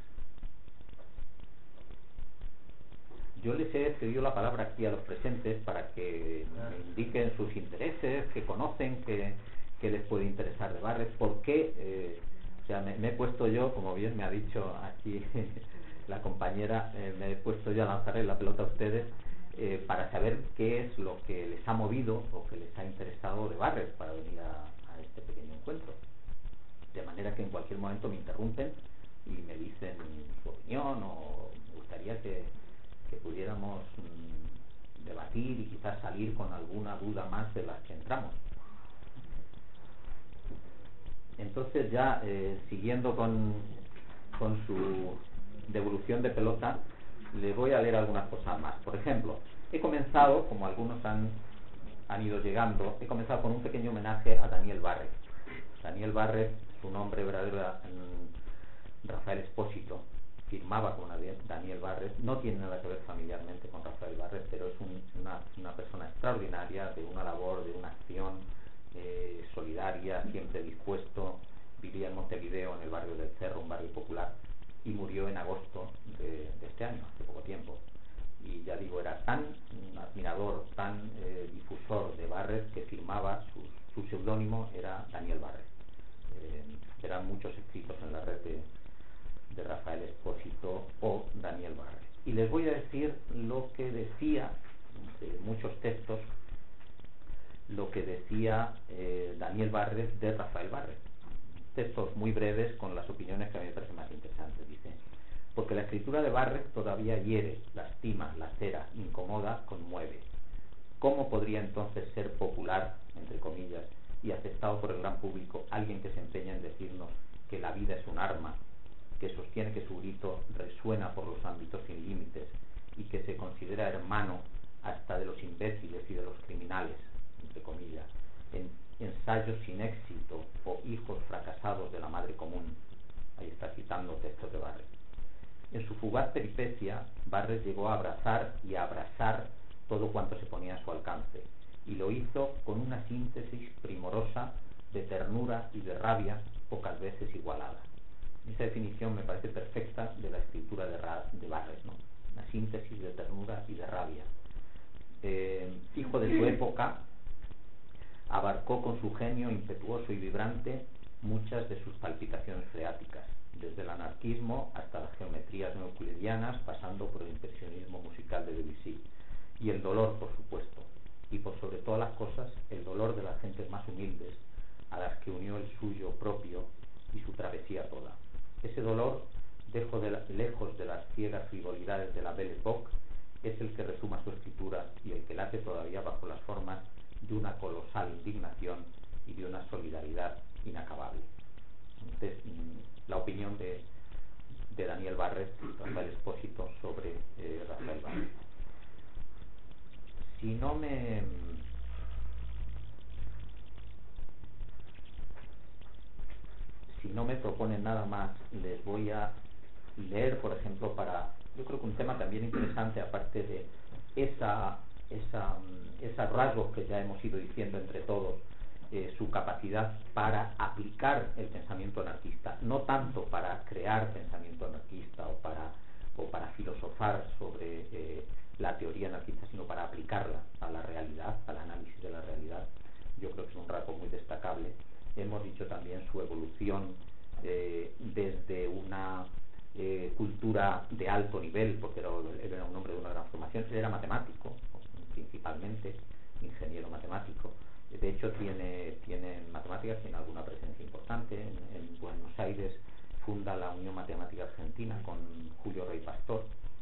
Yo les he cedido la palabra aquí a los presentes para que me indiquen sus intereses, que conocen, que, que les puede interesar de Barrett, por qué, eh, o sea, me, me he puesto yo, como bien me ha dicho aquí la compañera, eh, me he puesto yo a lanzarle la pelota a ustedes eh, para saber qué es lo que les ha movido o que les ha interesado de Barrett para venir a, a este pequeño encuentro. De manera que en cualquier momento me interrumpen y me dicen su opinión, o me gustaría que que pudiéramos mmm, debatir y quizás salir con alguna duda más de las que entramos. entonces ya eh, siguiendo con, con su devolución de pelota, le voy a leer algunas cosas más. Por ejemplo, he comenzado, como algunos han, han ido llegando, he comenzado con un pequeño homenaje a Daniel Barret. Daniel Barret, su nombre verdadero era Rafael Espósito, firmaba con Daniel Barret, no tiene nada que ver familiarmente con Rafael Barret, pero es un, una, una persona extraordinaria, de una labor, de una acción eh, solidaria, siempre dispuesto. Vivía en Montevideo, en el barrio del Cerro, un barrio popular, y murió en agosto de, de este año, hace poco tiempo. Y ya digo, era tan admirador, tan eh, difusor de Barret, que firmaba, su, su seudónimo era Daniel Barret. Eh, eran muchos escritos en la red de, de Rafael Espósito o Daniel Barret. Y les voy a decir lo que decía, de muchos textos, lo que decía eh, Daniel Barret de Rafael Barret. Textos muy breves con las opiniones que a mí me parecen más interesantes. Dice: porque la escritura de Barret todavía hiere, lastima, lacera, incomoda, conmueve. ¿Cómo podría entonces ser popular, entre comillas, y aceptado por el gran público alguien que se empeña en decirnos que la vida es un arma, que sostiene que su grito resuena por los ámbitos sin límites y que se considera hermano hasta de los imbéciles y de los criminales, entre comillas, en ensayos sin éxito o hijos fracasados de la madre común? Ahí está citando textos de Barret. En su fugaz peripecia, Barret llegó a abrazar y a abrazar todo cuanto se ponía a su alcance, y lo hizo con una síntesis primorosa de ternura y de rabia pocas veces igualada. Esa definición me parece perfecta de la escritura de, Ra de Barret, ¿no? Una síntesis de ternura y de rabia. Eh, hijo de su época, abarcó con su genio impetuoso y vibrante muchas de sus palpitaciones freáticas, desde el anarquismo hasta las geometrías neoeuklidianas, pasando por el impresionismo musical de Debussy, y el dolor, por supuesto, y por sobre todas las cosas, el dolor de las gentes más humildes, a las que unió el suyo propio y su travesía toda. Ese dolor, lejos de, la, lejos de las ciegas frivolidades de la Belle Époque, es el que resuma su escritura y el que late todavía bajo las formas de una colosal indignación y de una solidaridad inacabable. Entonces, la opinión de, de Daniel Barret, Rafael Espósito, sobre eh, Rafael Barret. Si no me... Si no me proponen nada más, les voy a leer, por ejemplo, para... Yo creo que un tema también interesante, aparte de esa, esa, esos rasgos que ya hemos ido diciendo entre todos, eh, su capacidad para aplicar el pensamiento anarquista, no tanto para crear pensamiento anarquista o para, o para filosofar sobre eh, la teoría anarquista, sino para aplicarla a la realidad, al análisis de la realidad. Yo creo que es un rasgo muy destacable. Hemos dicho también su evolución eh, desde una eh, cultura de alto nivel, porque era, era un hombre de una gran formación. Él era matemático, principalmente, ingeniero matemático. De hecho, tiene, tiene en matemáticas, tiene alguna presencia importante. En, en Buenos Aires funda la Unión Matemática Argentina con Julio Rey Pastor.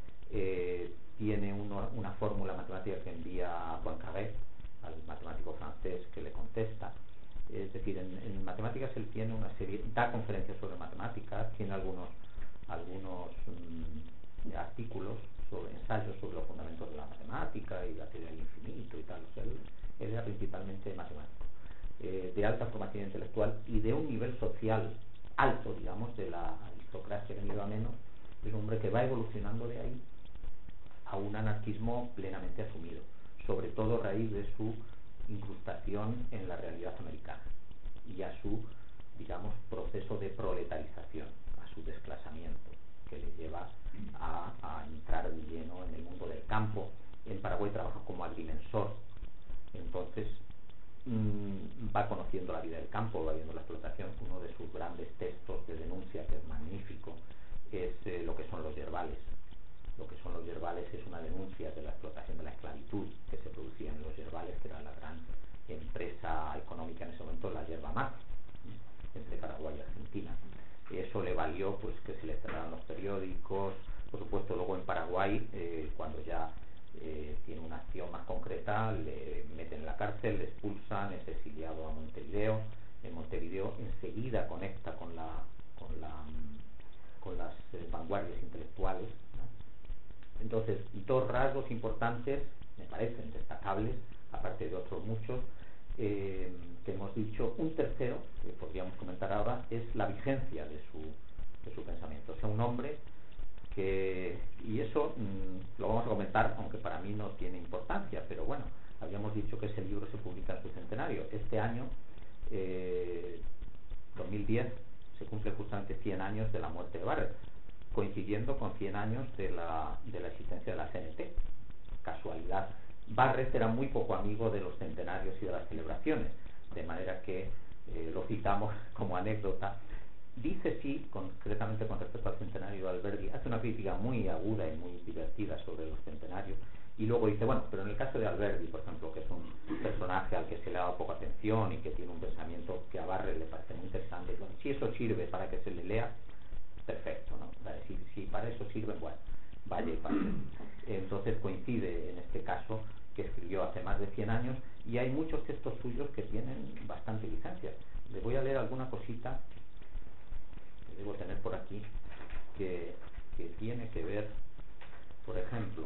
Eh, tiene uno, una fórmula matemática que envía a Poincaré, al matemático francés, que le contesta. Es decir, en, en matemáticas él tiene una serie, da conferencias sobre matemáticas, tiene algunos, algunos mmm, artículos, sobre ensayos sobre los fundamentos de la matemática y la teoría del infinito y tal. O sea, él, él era principalmente matemático, eh, de alta formación intelectual y de un nivel social alto, digamos, de la aristocracia que no iba menos. Es un hombre que va evolucionando de ahí a un anarquismo plenamente asumido, sobre todo a raíz de su incrustación en la realidad americana y a su, digamos, proceso de proletarización, a su desclasamiento, que le lleva a, a entrar de lleno en el mundo del campo. En Paraguay trabaja como agrimensor, entonces mmm, va conociendo la vida del campo, va viendo la explotación. Uno de sus grandes textos de denuncia, que es magnífico, es eh, lo que son los yerbales. Lo que son los yerbales es una denuncia de la explotación de la esclavitud que se producía en los yerbales, que era la gran empresa económica en ese momento, la yerba mate, entre Paraguay y Argentina. Eso le valió pues que se le cerraran los periódicos. Por supuesto, luego en Paraguay, eh, cuando ya eh, tiene una acción más concreta, le meten en la cárcel, le expulsan, es exiliado a Montevideo, En Montevideo enseguida conecta con la con la con las eh, vanguardias intelectuales, ¿no? Entonces, dos rasgos importantes me parecen destacables, aparte de otros muchos, eh, que hemos dicho. Un tercero, que podríamos comentar ahora, es la vigencia de su, de su pensamiento. O sea, un hombre que, y eso mmm, lo vamos a comentar, aunque para mí no tiene importancia, pero bueno, habíamos dicho que ese libro se publica en su centenario. Este año, eh, dos mil diez, se cumple justamente cien años de la muerte de Barrett, coincidiendo con cien años de la, de la existencia de la C N T. Casualidad. Barrett era muy poco amigo de los centenarios y de las celebraciones, de manera que eh, lo citamos como anécdota. Dice sí, concretamente con respecto al centenario de Alberdi, hace una crítica muy aguda y muy divertida sobre los centenarios, y luego dice, bueno, pero en el caso de Alberdi, por ejemplo, que es un personaje al que se le ha dado poca atención y que tiene un pensamiento que a Barrett le parece muy interesante, entonces, si eso sirve para que se le lea, perfecto, ¿no? Si, si para eso sirve, bueno, vaya y pase. Entonces coincide en este caso que escribió hace más de cien años, y hay muchos textos suyos que tienen bastante licencia. Les voy a leer alguna cosita que debo tener por aquí que, que tiene que ver, por ejemplo,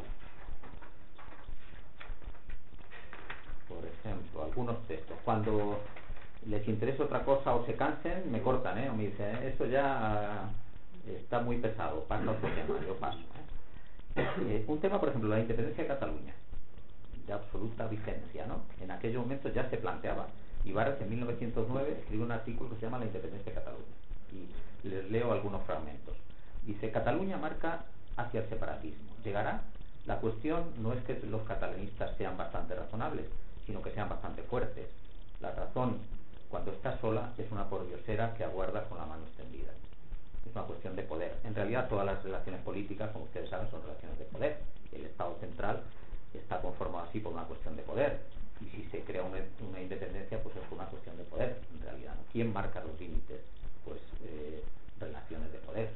por ejemplo, algunos textos. Cuando les interesa otra cosa o se cansen, me cortan, ¿eh? O me dicen, ¿eh? Eso ya está muy pesado, pasa otro tema, yo paso, ¿eh? Eh, un tema, por ejemplo, la independencia de Cataluña, de absoluta vigencia, ¿no? En aquel momento ya se planteaba. Y Barrett en mil novecientos nueve escribió un artículo que se llama La independencia de Cataluña, y les leo algunos fragmentos. Dice: Cataluña marca hacia el separatismo. ¿Llegará? La cuestión no es que los catalanistas sean bastante razonables, sino que sean bastante fuertes. La razón, cuando está sola, es una pordiosera que aguarda con la mano extendida. Es una cuestión de poder. En realidad todas las relaciones políticas, como ustedes saben, son relaciones de poder. El Estado central está conformado así por una cuestión de poder, y si se crea una, una independencia, pues es por una cuestión de poder, en realidad, ¿no? ¿Quién marca los límites? Pues eh, relaciones de poder.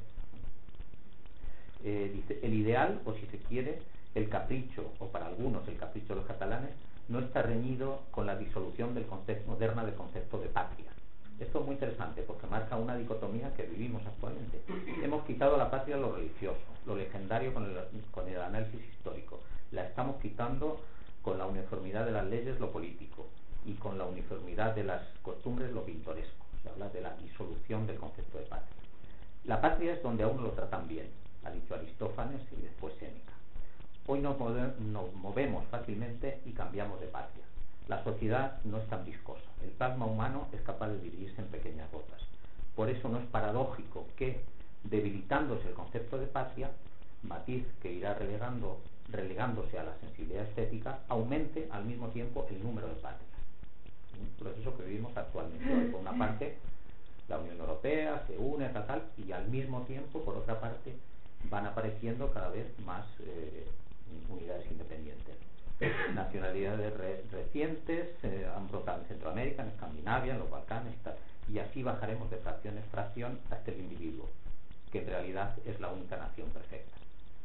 Eh, dice, el ideal, o si se quiere, el capricho, o para algunos el capricho de los catalanes, no está reñido con la disolución del concepto, moderna del concepto de patria. Esto es muy interesante porque marca una dicotomía que vivimos actualmente. Hemos quitado a la patria lo religioso, lo legendario con el, con el análisis histórico. La estamos quitando con la uniformidad de las leyes lo político, y con la uniformidad de las costumbres lo pintoresco. Se habla de la disolución del concepto de patria. La patria es donde a uno lo tratan bien, ha dicho Aristófanes y después Séneca. Hoy nos, move, nos movemos fácilmente y cambiamos de patria. La sociedad no es tan viscosa. El plasma humano es capaz de dividirse en pequeñas gotas. Por eso no es paradójico que, debilitándose el concepto de patria, matiz que irá relegando, relegándose a la sensibilidad estética, aumente al mismo tiempo el número de patrias. Un proceso que vivimos actualmente. Por una parte, la Unión Europea se une, tal, tal, y al mismo tiempo, por otra parte, van apareciendo cada vez más eh, unidades independientes. Nacionalidades re recientes eh, han brotado en Centroamérica, en Escandinavia, en los Balcanes, tal, y así bajaremos de fracción en fracción hasta el individuo, que en realidad es la única nación perfecta.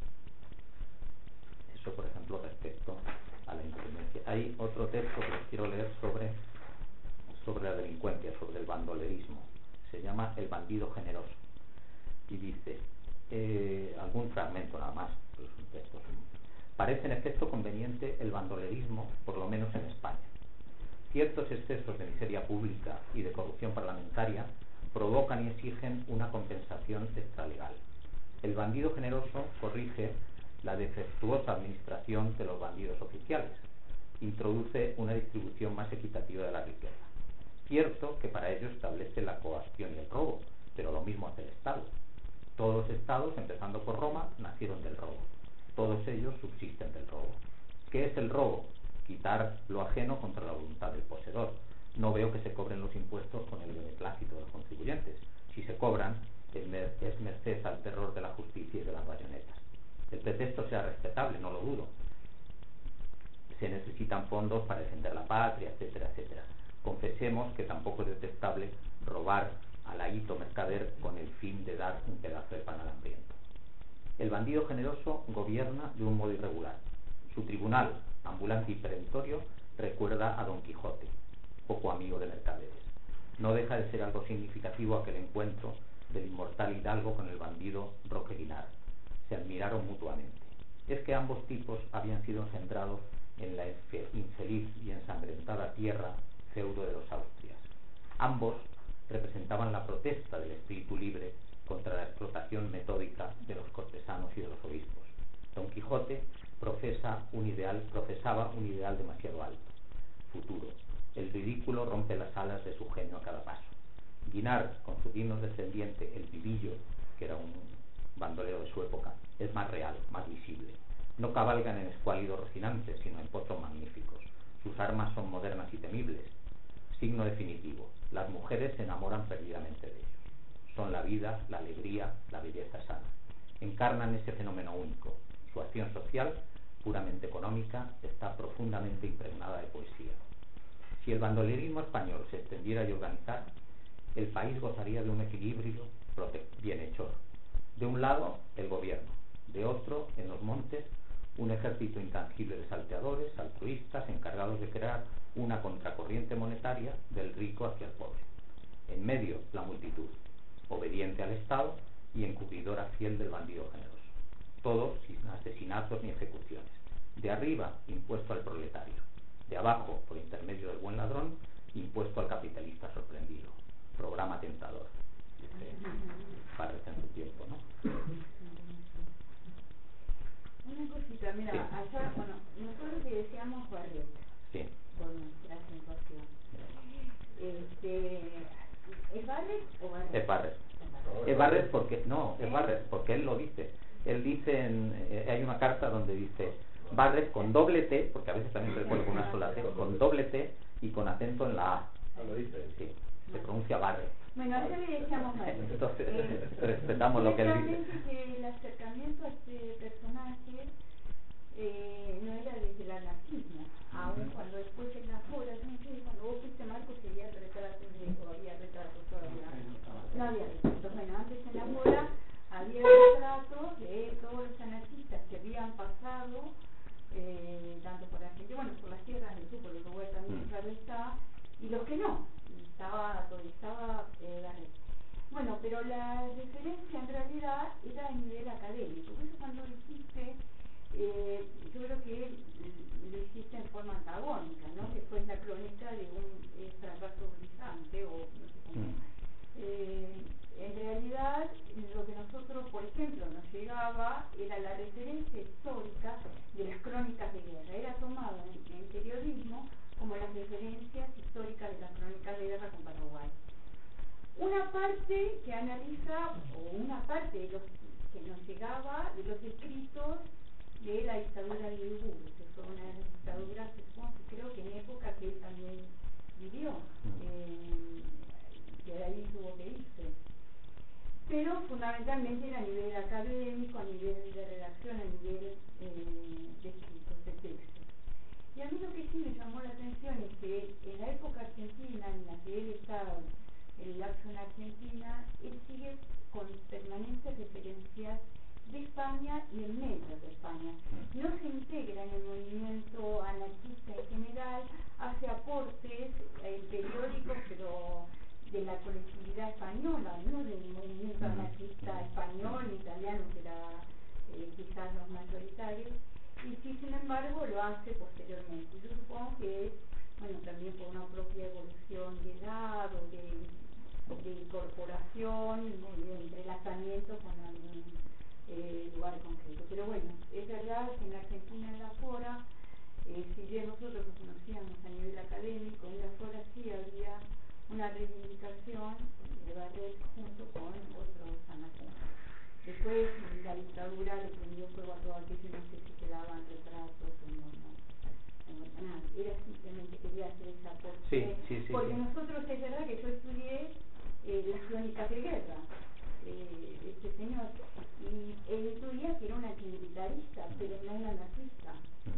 Eso, por ejemplo, respecto a la independencia. Hay otro texto que les quiero leer sobre, sobre la delincuencia, sobre el bandolerismo. Se llama El bandido generoso. Y dice, eh, algún fragmento nada más, pues un texto. Parece en efecto conveniente el bandolerismo, por lo menos en España. Ciertos excesos de miseria pública y de corrupción parlamentaria provocan y exigen una compensación extralegal. El bandido generoso corrige la defectuosa administración de los bandidos oficiales, introduce una distribución más equitativa de la riqueza. Cierto que para ello establece la coacción y el robo, pero lo mismo hace el Estado. Todos los estados, empezando por Roma, nacieron del robo. Todos ellos subsisten del robo. ¿Qué es el robo? Quitar lo ajeno contra la voluntad del poseedor. No veo que se cobren los impuestos con el beneplácito de los contribuyentes. Si se cobran, es merced al terror de la justicia y de las bayonetas. El pretexto sea respetable, no lo dudo. Se necesitan fondos para defender la patria, etcétera, etcétera. Confesemos que tampoco es detestable robar al ahito mercader con el fin de dar un pedazo de pan al hambriento. El bandido generoso gobierna de un modo irregular. Su tribunal, ambulante y perentorio, recuerda a Don Quijote, poco amigo de mercaderes. No deja de ser algo significativo aquel encuentro del inmortal Hidalgo con el bandido Roque Guinart. Se admiraron mutuamente. Es que ambos tipos habían sido engendrados en la infeliz y ensangrentada tierra feudo de los Austrias. Ambos representaban la protesta del espíritu libre contra la explotación metódica de los cortesanos y de los obispos. Don Quijote profesa un ideal, profesaba un ideal demasiado alto, futuro. El ridículo rompe las alas de su genio a cada paso. Guinart, con su digno descendiente, el Vivillo, que era un bandolero de su época, es más real, más visible. No cabalgan en escuálidos rocinantes, sino en potros magníficos. Sus armas son modernas y temibles. Signo definitivo: las mujeres se enamoran perdidamente de ellos. Son la vida, la alegría, la belleza sana. Encarnan ese fenómeno único. Su acción social, puramente económica, está profundamente impregnada de poesía. Si el bandolerismo español se extendiera y organizara, el país gozaría de un equilibrio bienhechor. De un lado, el gobierno; de otro, en los montes, un ejército intangible de salteadores, altruistas, encargados de crear una contracorriente monetaria del rico hacia el pobre. En medio, la multitud, obediente al Estado y encubridora fiel del bandido generoso. Todo sin asesinatos ni ejecuciones. De arriba, impuesto al proletario; de abajo, por intermedio del buen ladrón, impuesto al capitalista sorprendido. Programa tentador, dice Barret en su tiempo, ¿no? Una cosita, mira, sí. allá, bueno, nosotros le decíamos Barret, sí. por nuestra sensación. Este, ¿es Barret o Barret? Es Barret. Es Barret porque, no, es Barret porque él lo dice. Él dice, en, eh, hay una carta donde dice Barret con doble T, porque a veces también se pone con una sola T, con doble T y con acento en la A. Ah, lo dice. Sí, se pronuncia Barret. Bueno, a eso le decíamos Barret. Entonces, eh, respetamos lo que él dice. que el acercamiento a este personaje eh, no era desde el anarquismo, aun cuando después en las horas, no sé, cuando vos fuiste Marco, sería retratos de, o había retratos todavía. No había retratos. Bueno, antes en la hora había retratos de todos los anarquistas que habían pasado, eh, tanto por Argentina, bueno, por las tierras del sur, por Uruguay también, claro está, y los que no, estaba, estaba eh, Barret. Bueno, pero la referencia en realidad era a nivel académico. Por eso cuando dijiste, eh, yo creo que lo hiciste en forma antagónica, ¿no? Que fue la crónica de un eh, fracaso brillante, o no sé cómo. Eh, en realidad, lo que nosotros, por ejemplo, nos llegaba era la referencia histórica de las crónicas de guerra. Era tomado en, en periodismo como las referencias históricas de las crónicas de guerra con Paraguay. Una parte que analiza, o una parte de los que nos llegaba de los escritos de la dictadura de Uriburu, que fue una de las dictaduras que supongo que creo que en época que él también vivió, eh, que de ahí tuvo que irse. Pero fundamentalmente era a nivel académico, a nivel de redacción, a nivel eh, de escritos, de textos. Y a mí lo que sí me llamó la atención es que en la época argentina, en la que él estaba, el lapso en Argentina, él sigue con permanentes referencias de España y en medios de España. No se integra en el movimiento anarquista en general, hace aportes en periódicos, pero de la colectividad española, no del movimiento anarquista español, italiano, que era eh, quizás los mayoritarios, y sí, sin embargo, lo hace posteriormente. Yo supongo que es, bueno, también por una propia evolución de edad o de, de incorporación, de entrelazamiento con algún eh, lugar concreto. Pero bueno, es verdad que en Argentina, en la Fora, eh, si bien nosotros lo conocíamos a nivel académico, en la Fora sí había una reivindicación de Barret junto con otros anarquistas. Después la dictadura le prendió fuego a todo aquello, no sé si quedaban retratos o no, no, no, nada, era simplemente quería hacer esa aporte, sí, sí, sí, porque sí. nosotros es verdad que yo estudié eh, las crónicas de guerra eh, de este señor, y él intuía que era un antimilitarista, pero no un anarquista.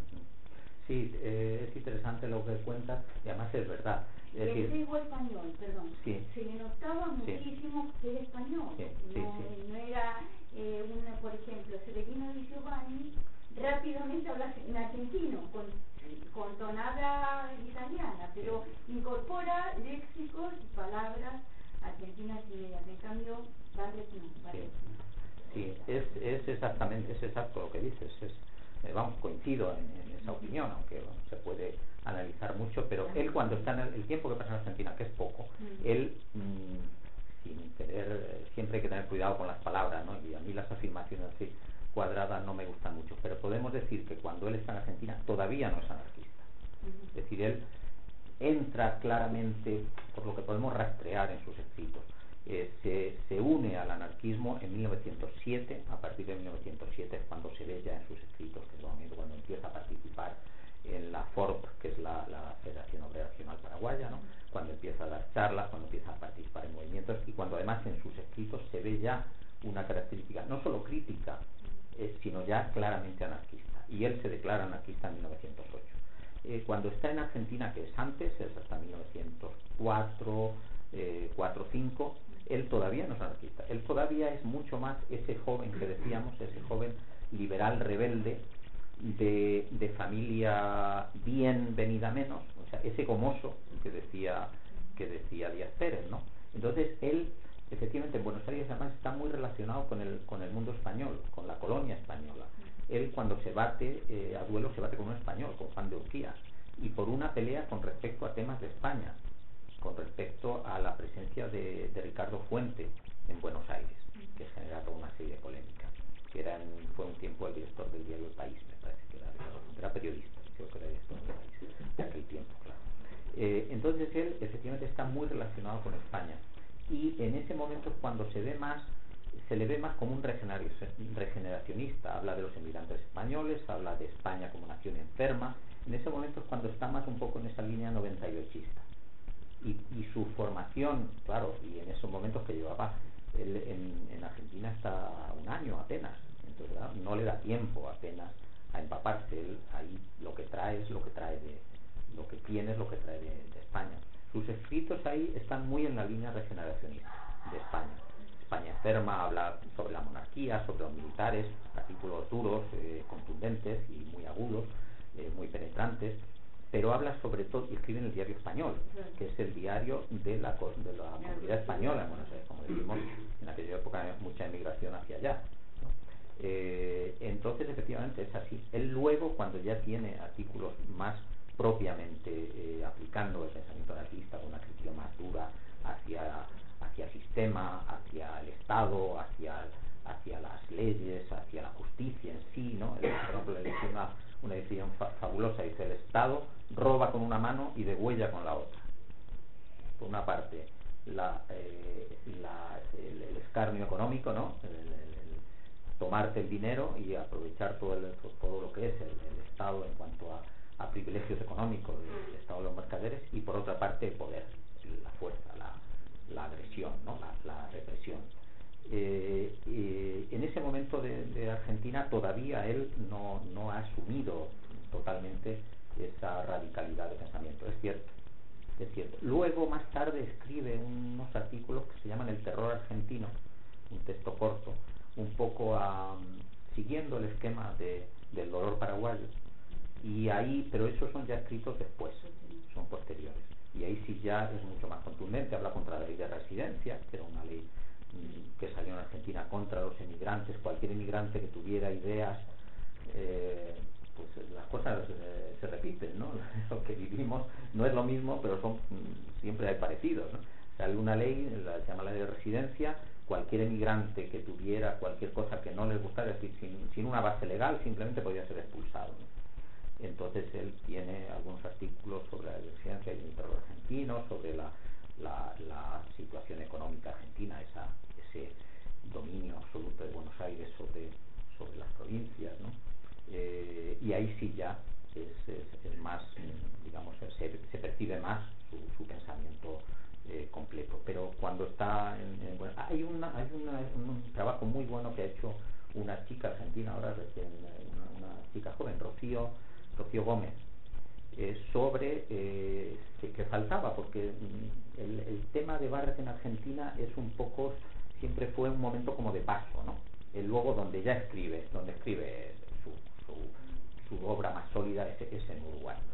Sí, eh, es interesante lo que cuentas, y además es verdad. Es el decir, sesgo español, perdón, sí. se le notaba muchísimo sí. que era español, sí, no, sí, sí. no era eh, una, por ejemplo, Severino Di Giovanni rápidamente habla en argentino, con, con tonada italiana, pero incorpora léxicos y palabras argentinas inmediatas. En cambio, Barrett no, Barrett no. Sí, es, es exactamente, es exacto lo que dices, es, eh, vamos, coincido en, en esa opinión, aunque bueno, se puede analizar mucho, pero él cuando está en el, el tiempo que pasa en Argentina, que es poco, mm. él, mmm, sin querer, siempre hay que tener cuidado con las palabras, ¿no? Y a mí las afirmaciones así cuadradas no me gustan mucho, pero podemos decir que cuando él está en Argentina todavía no es anarquista. Mm. Es decir, él entra claramente, por lo que podemos rastrear en sus escritos, eh, se, se une al anarquismo en mil novecientos siete. A partir de mil novecientos siete es cuando se ve ya en sus escritos, que es cuando empieza a participar en la F O R P, que es la, la Federación Obrera Nacional Paraguaya, ¿no? Cuando empieza a dar charlas, cuando empieza a participar en movimientos, y cuando además en sus escritos se ve ya una característica no solo crítica, eh, sino ya claramente anarquista, y él se declara anarquista en mil novecientos ocho. Eh, cuando está en Argentina, que es antes, es hasta mil novecientos cuatro, eh, cuatro cinco, él todavía no es anarquista, él todavía es mucho más ese joven que decíamos, ese joven liberal rebelde de, de familia bien venida menos, o sea, ese gomoso que decía que decía Díaz Pérez, ¿no? Entonces él, efectivamente, en Buenos Aires además está muy relacionado con el, con el mundo español, con la colonia española. Él cuando se bate eh, a duelo se bate con un español, con Juan de Urquía, y por una pelea con respecto a temas de España, con respecto a la presencia de, de Ricardo Fuente en Buenos Aires, que genera toda una serie de polémicas, que era en, fue un tiempo el director del diario El País, me parece que era Ricardo Fuente, era periodista, creo que era director del País, de aquel tiempo, claro. Eh, entonces él efectivamente está muy relacionado con España, y en ese momento es cuando se ve más, se le ve más como un regeneracionista, habla de los emigrantes españoles, habla de España como nación enferma. En ese momento es cuando está más un poco en esa línea noventa y ochista, y, y su formación, claro, y en esos momentos que llevaba él en, en Argentina hasta un año apenas, entonces ¿verdad? No le da tiempo apenas a empaparse. Él ahí lo que trae es lo que trae de, lo que tiene es lo que trae de, de España. Sus escritos ahí están muy en la línea regeneracionista de España. España enferma, habla sobre la monarquía, sobre los militares, artículos duros, eh, contundentes y muy agudos, eh, muy penetrantes, pero habla sobre todo, y escribe en el Diario Español, que es el diario de la, de la comunidad española en Buenos Aires, como decimos, en aquella época mucha emigración hacia allá, ¿no? Eh, entonces efectivamente es así. Él luego, cuando ya tiene artículos más propiamente eh, aplicando el pensamiento anarquista, una crítica más dura hacia hacia el sistema, hacia el Estado, hacia, hacia las leyes, hacia la justicia en sí, ¿no? Él, por ejemplo, le dice una, una decisión fa fabulosa, dice: el Estado roba con una mano y degüella con la otra. Por una parte, la, eh, la, el, el escarnio económico, ¿no? El, el, el tomarte el dinero y aprovechar todo, el, todo lo que es el, el Estado en cuanto a, a privilegios económicos del Estado de los mercaderes, y por otra parte el poder, la fuerza, la la agresión, ¿no? la, la represión. Eh, eh, en ese momento de, de Argentina todavía él no, no ha asumido totalmente esa radicalidad de pensamiento, es cierto, es cierto. Luego, más tarde, escribe unos artículos que se llaman El terror argentino, un texto corto, un poco a, siguiendo el esquema de, del dolor paraguayo, y ahí, pero esos son ya escritos después, son posteriores. Y ahí sí ya es mucho más contundente, habla contra la ley de residencia, que era una ley mmm, que salió en Argentina contra los emigrantes, cualquier emigrante que tuviera ideas, eh, pues las cosas eh, se repiten, ¿no? Lo que vivimos no es lo mismo, pero son mmm, siempre hay parecidos, ¿no? Sale una ley, la, se llama la ley de residencia, cualquier emigrante que tuviera cualquier cosa que no les gustara, es decir, sin, sin una base legal, simplemente podía ser expulsado, ¿no? Entonces él tiene algunos artículos sobre la residencia y el terror argentino, sobre la, la, la situación económica argentina, esa, ese dominio absoluto de Buenos Aires sobre, sobre las provincias, ¿no? Eh, y ahí sí ya es, es, es más, digamos, se, se percibe más su, su pensamiento eh, completo. Pero cuando está en, en bueno, hay, una, hay una, un trabajo muy bueno que ha hecho una chica argentina ahora recién, una, una chica joven, Rocío Rocío Gómez, eh, sobre eh, que, que faltaba, porque mm, el, el tema de Barrett en Argentina es un poco, siempre fue un momento como de paso, ¿no? El luego donde ya escribe, donde escribe su, su, su obra más sólida es, es en Uruguay.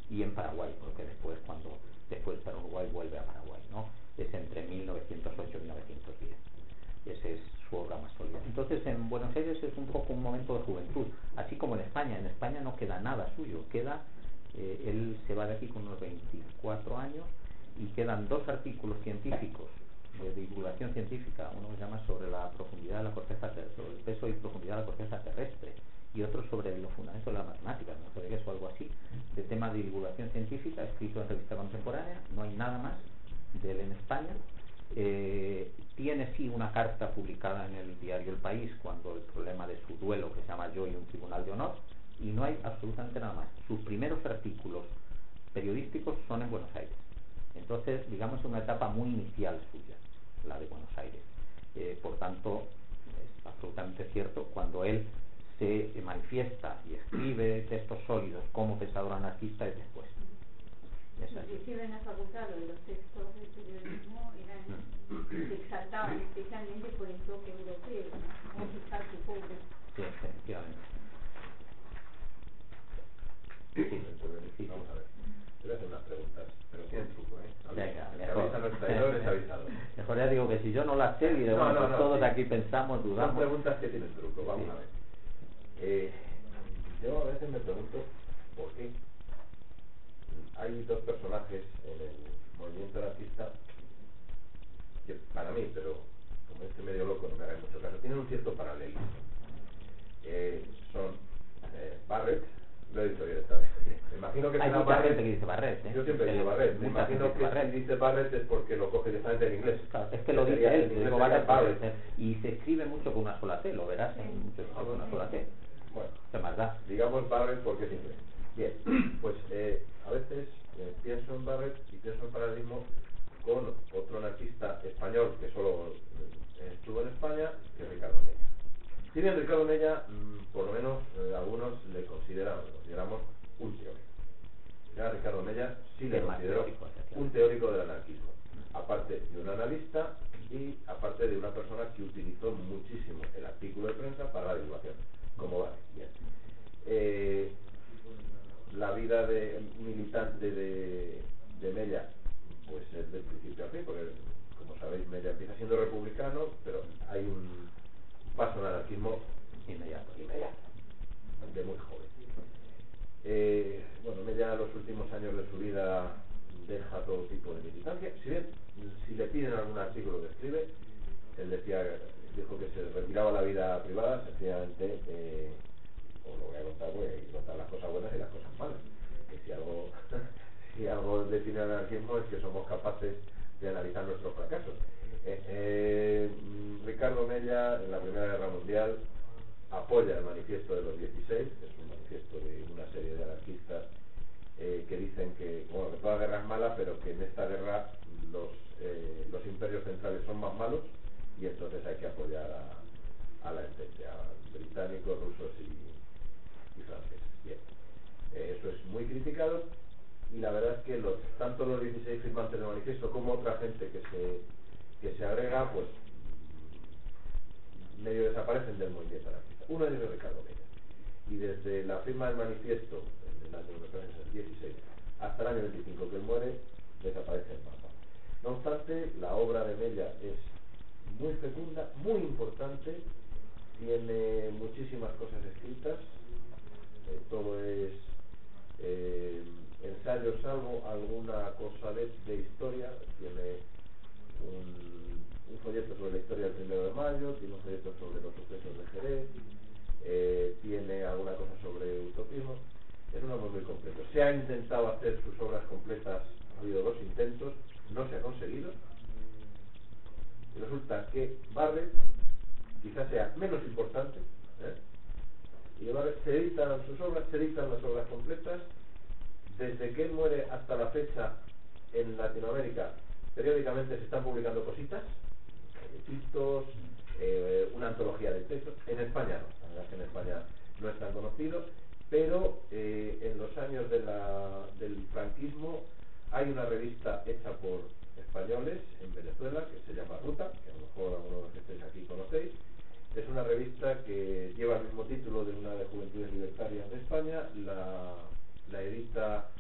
y en Paraguay, porque después cuando después de estar en Uruguay vuelve a Paraguay, ¿no? Es entre mil novecientos ocho y mil novecientos diez. Esa es su obra más sólida. Entonces en Buenos Aires es un poco un momento de juventud, así como en España. En España no queda nada suyo, queda eh, él se va de aquí con unos veinticuatro años y quedan dos artículos científicos de divulgación científica, uno que se llama sobre la profundidad de la corteza terrestre, sobre el peso y profundidad de la corteza terrestre, y otro sobre los fundamentos de la matemática, no sé de qué es o algo así, de tema de divulgación científica, escrito en Revista Contemporánea. No hay nada más de él en España. Eh, tiene sí una carta publicada en el diario El País cuando el problema de su duelo, que se llama Yo y un tribunal de honor, y no hay absolutamente nada más. Sus primeros artículos periodísticos son en Buenos Aires. Entonces, digamos, es una etapa muy inicial suya, la de Buenos Aires. Eh, por tanto, es absolutamente cierto, cuando él se manifiesta y escribe textos sólidos como pensador anarquista, es después. Inclusive en la facultad los textos de periodismo eran, se exaltaban especialmente por el toque europeo, ¿no? O quizás su pobre. Sí, efectivamente. Sí, sí, vamos a ver. Te voy a hacer unas preguntas, pero tienen truco, ¿eh? Venga, mejor. Avisa a los traidores, avisado. Mejor ya digo que si yo no las sé, diré, no, bueno, no, pues no, todos sí. aquí pensamos, dudamos. Son preguntas que tienen truco, vamos sí. a ver. Eh, yo a veces me pregunto por qué hay dos personajes en el movimiento anarquista que para mí, pero como este medio loco no me haga mucho caso, tienen un cierto paralelismo. Eh, son eh, Barrett, lo he dicho bien esta vez. Me imagino que hay será mucha Barrett. gente que dice Barrett, ¿eh? Yo siempre digo Barrett. Me Mucha imagino que Barrett. si dice Barrett es porque lo coge directamente en inglés. Claro, es que lo dice él, yo digo Barrett, Barrett, ¿eh? Y se escribe mucho con una sola T, lo verás en muchos sitios con una sola T. Bueno, ¿qué más da? Digamos Barrett porque es inglés. Bien, pues eh, a veces eh, pienso en Barrett y pienso en paralelismo con otro anarquista español que solo eh, estuvo en España, que es Ricardo Mella. Si bien Ricardo Mella, mmm, por lo menos eh, algunos le consideran, lo consideramos un teórico. Ya Ricardo Mella sí le considero un teórico del anarquismo, aparte de un analista y aparte de una persona que utilizó muchísimo el artículo de prensa para la divulgación, como Barrett. Bien. Eh, la vida de militante de, de Mella pues es del principio a fin, porque como sabéis Mella empieza siendo republicano, pero hay un paso al anarquismo inmediato, inmediato, de muy joven. Eh, bueno, Mella los últimos años de su vida deja todo tipo de militancia, si bien si le piden algún artículo que escribe, él decía, dijo que se retiraba la vida privada, sencillamente eh, os lo voy a contar, voy a contar las cosas buenas y las cosas malas, que si algo si algo define el anarquismo es que somos capaces de analizar nuestros fracasos. eh, eh, Ricardo Mella en la Primera Guerra Mundial apoya el manifiesto de los dieciséis, es un manifiesto de una serie de anarquistas eh, que dicen que, bueno, que toda guerra es mala, pero que en esta guerra los, eh, los imperios centrales son más malos y entonces hay que apoyar a, a la entente, a británicos, rusos y y franceses. Bien, eh, eso es muy criticado y la verdad es que los, tanto los dieciséis firmantes del manifiesto como otra gente que se que se agrega, pues medio desaparecen del movimiento anarquista. Uno de ellos es Ricardo Mella, y desde la firma del manifiesto en el año dieciséis hasta el año veinticinco que él muere, desaparece el mapa. No obstante, la obra de Mella es muy fecunda, muy importante, tiene muchísimas cosas escritas. Eh, todo es eh, ensayo, salvo alguna cosa de, de historia. Tiene un, un folleto sobre la historia del primero de mayo, tiene un folleto sobre los sucesos de Jerez, eh, tiene alguna cosa sobre utopismo. Es un hombre muy completo. Se ha intentado hacer sus obras completas, ha habido dos intentos, no se ha conseguido, y resulta que Barrett quizás sea menos importante, ¿eh? Y Barrett se editan sus obras, se editan las obras completas. Desde que él muere hasta la fecha en Latinoamérica, periódicamente se están publicando cositas, folletos, eh, una antología de textos. En España no, la verdad es que en España no es tan conocido, pero eh, en los años de la, del franquismo hay una revista hecha por españoles en Venezuela que se llama Ruta, que a lo mejor algunos de los que estáis aquí conocéis. Es una revista que lleva el mismo título de una de Juventudes Libertarias de España. La, la edita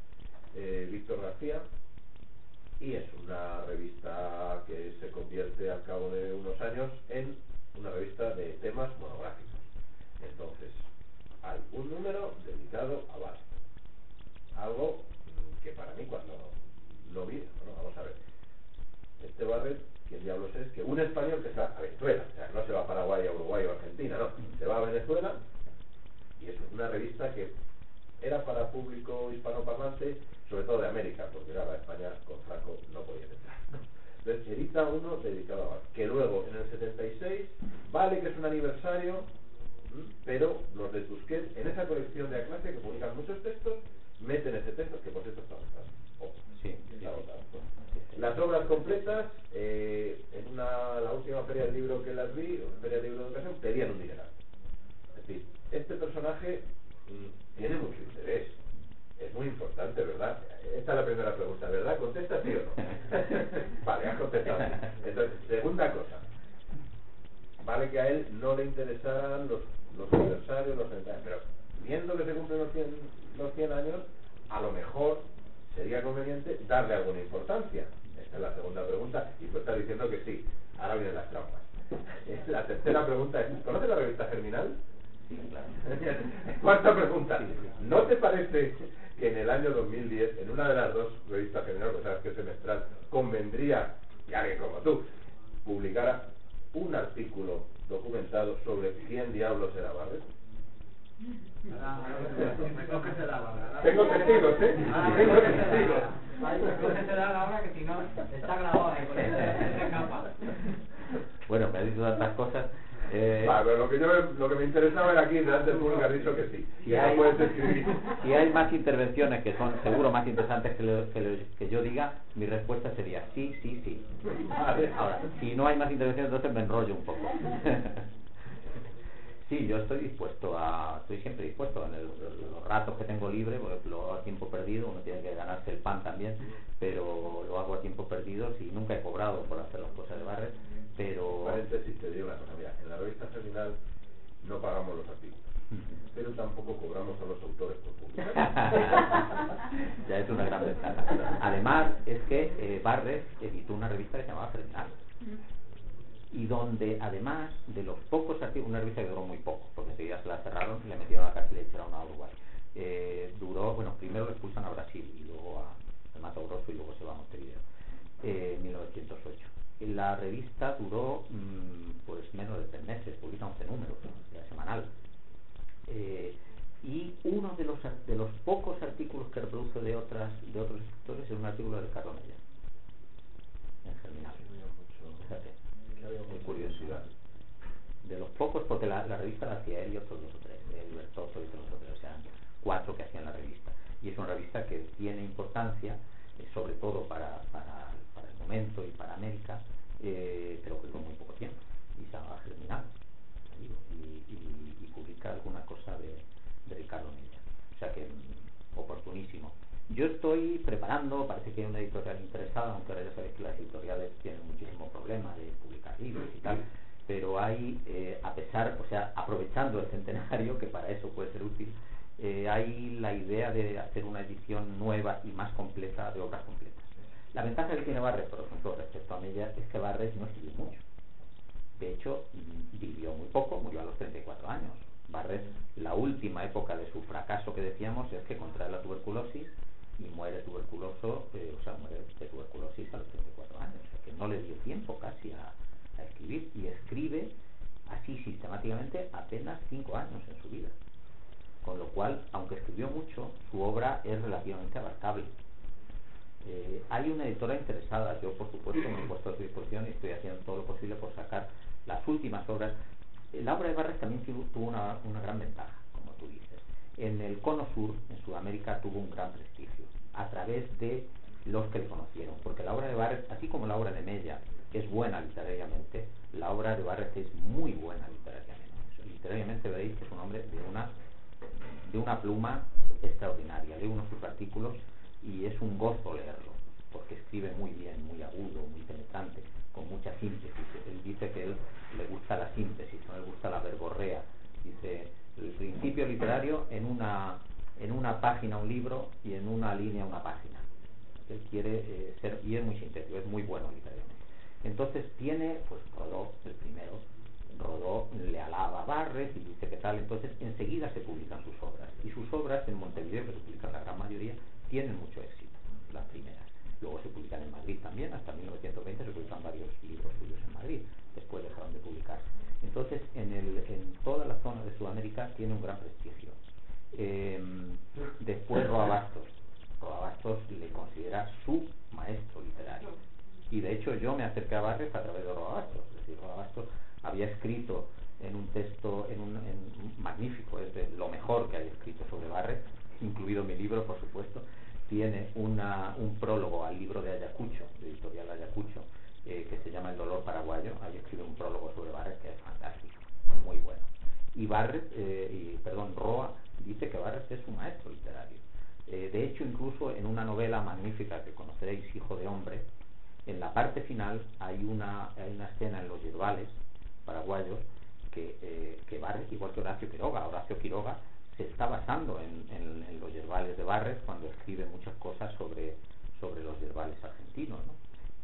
eh, Víctor García, y es una revista que se convierte al cabo de unos años en una revista de temas monográficos. Entonces, hay un número dedicado a Barrett, algo que para mí cuando lo vi, bueno, vamos a ver, este Barrett, ¿quién diablos es? Que un español que está a Venezuela, o sea, no se va a Paraguay, a Uruguay o a Argentina, no, se va a Venezuela, y es una revista que era para público hispanoparlante, sobre todo de América, porque claro, España con Franco no podía entrar. Entonces edita uno dedicado a Barrett, que luego en el setenta y seis, vale que es un aniversario, pero los de Tusquets, en esa colección de A Clase que publican muchos textos, meten ese texto, que por cierto está agotado. Oh, sí, está agotado. Las obras completas, eh, en una, la última feria del libro que las vi, feria del libro de ocasión, pedían un dineral. Es decir, este personaje mmm, tiene mucho interés, es muy importante, ¿verdad? Esta es la primera pregunta, ¿verdad? ¿Contesta sí o no? Vale, has contestado. Entonces, segunda cosa, vale que a él no le interesaran los, los aniversarios, los centenarios, pero viendo que se cumplen los cien, los cien años, a lo mejor sería conveniente darle alguna importancia. Esta es la segunda pregunta, y tú estás diciendo que sí. Ahora vienen las trampas. La tercera pregunta es, ¿conoces la revista Germinal? Sí, claro. Cuarta pregunta, ¿no te parece que en el año dos mil diez, en una de las dos revistas Germinal, pues sabes que es semestral, convendría que alguien como tú publicara un artículo documentado sobre quién diablos era Barrett? Tengo testigos, ¿eh? Tengo testigos. Que si no, está grabado ahí con esa capa. Bueno, me has dicho tantas cosas. Eh, vale, pero lo que, yo, lo que me interesaba era aquí, delante del público, has dicho que sí. Si que hay, no puedes escribir. Si hay más intervenciones que son seguro más interesantes que, lo, que, lo, que yo diga, mi respuesta sería sí, sí, sí. Vale. Ahora, si no hay más intervenciones, entonces me enrollo un poco. Sí, yo estoy dispuesto a, estoy siempre dispuesto en el, los ratos que tengo libre, porque lo hago a tiempo perdido, uno tiene que ganarse el pan también, pero lo hago a tiempo perdido, y nunca he cobrado por hacer las cosas de Barrett, pero... Paréntesis, te digo una cosa, mira, en la revista Germinal no pagamos los artículos, pero tampoco cobramos a los autores por publicar. Ya es una gran ventaja. Además, es que eh, Barrett editó una revista que se llamaba Germinal, y donde además de los pocos artículos, una revista que duró muy poco, porque enseguida se la cerraron, le metieron a la cárcel y le echaron a Uruguay. Eh, duró, bueno, primero lo expulsan a Brasil y luego a, a Mato Grosso y luego se va a Montevideo, eh, en mil novecientos ocho. La revista duró mmm, pues menos de tres meses, publica once números, ya semanal. Eh, y uno de los de los pocos artículos que reproduce de otras de otros escritores es un artículo de Ricardo Mella en Germinal. Fíjate. De curiosidad, de los pocos, porque la, la revista la hacía él y otros dos o tres, el Bertoso y otros dos o tres, o sea, cuatro que hacían la revista, y es una revista que tiene importancia, eh, sobre todo para, para, para el momento y para América, eh, pero que con muy poco tiempo, y se llama Germinal, digo, y, y, y publica alguna cosa de, de Ricardo Mella, o sea que mm, oportunísimo. Yo estoy preparando, parece que hay una editorial interesada, aunque ahora ya sabéis que las editoriales tienen muchísimo problema de publicar libros y tal, pero hay, eh, a pesar, o sea, aprovechando el centenario, que para eso puede ser útil, eh, hay la idea de hacer una edición nueva y más completa de obras completas. La ventaja que tiene Barrett, por ejemplo, respecto a Mella, es que Barrett no escribió mucho. De hecho, vivió muy poco, murió a los treinta y cuatro años. Barrett, la última época de su fracaso que decíamos es que contrae la tuberculosis y muere tuberculoso, eh, o sea, muere de tuberculosis a los treinta y cuatro años, o sea que no le dio tiempo casi a, a escribir, y escribe así sistemáticamente apenas cinco años en su vida, con lo cual, aunque escribió mucho, su obra es relativamente abarcable. Eh, hay una editora interesada, yo por supuesto me he puesto a su disposición y estoy haciendo todo lo posible por sacar las últimas obras. La obra de Barrett también tuvo una, una gran ventaja, como tú dices. En el Cono Sur, en Sudamérica, tuvo un gran prestigio a través de los que le conocieron, porque la obra de Barrett, así como la obra de Mella es buena literariamente, la obra de Barrett es muy buena literariamente. Literariamente veréis que es un hombre de una de una pluma extraordinaria, lee unos sus artículos y es un gozo leerlo, porque escribe muy bien, muy agudo, muy penetrante, con mucha síntesis. Él dice que él le gusta la síntesis, no le gusta la verborrea. Dice, el principio literario en una en una página un libro y en una línea una página. Él quiere eh, ser, y es muy sintético, es muy bueno literariamente. Entonces tiene, pues Rodó, el primero, Rodó le alaba a Barres y dice que tal, entonces enseguida se publican sus obras, y sus obras en Montevideo, que se publican la gran mayoría, tienen mucho éxito, las primeras. Luego se publican en Madrid también, hasta mil novecientos veinte se publican varios libros suyos en Madrid, después dejaron de publicarse. Entonces en, el, en toda la zona de Sudamérica tiene un gran prestigio. Eh, después Roa Bastos, Roa Bastos le considera su maestro literario, y de hecho yo me acerqué a Barres a través de Roa Bastos. Es decir, Roa Bastos había escrito en un texto en un, en un magnífico, es de lo mejor que hay escrito sobre Barres, incluido mi libro, por supuesto. Tiene una, un prólogo al libro de Ayacucho, de editorial Ayacucho, eh, que se llama El dolor paraguayo. Ahí escribe un prólogo sobre Barres que es fantástico, muy bueno. Y Barres, eh, y, perdón, Roa dice que Barres es su maestro literario. Eh, de hecho, incluso en una novela magnífica que conoceréis, Hijo de hombre, en la parte final hay una, hay una escena en los yerbales paraguayos que, eh, que Barres, igual que Horacio Quiroga, Horacio Quiroga se está basando en, en, en los yerbales de Barres cuando escribe muchas cosas sobre, sobre los yerbales argentinos, ¿no?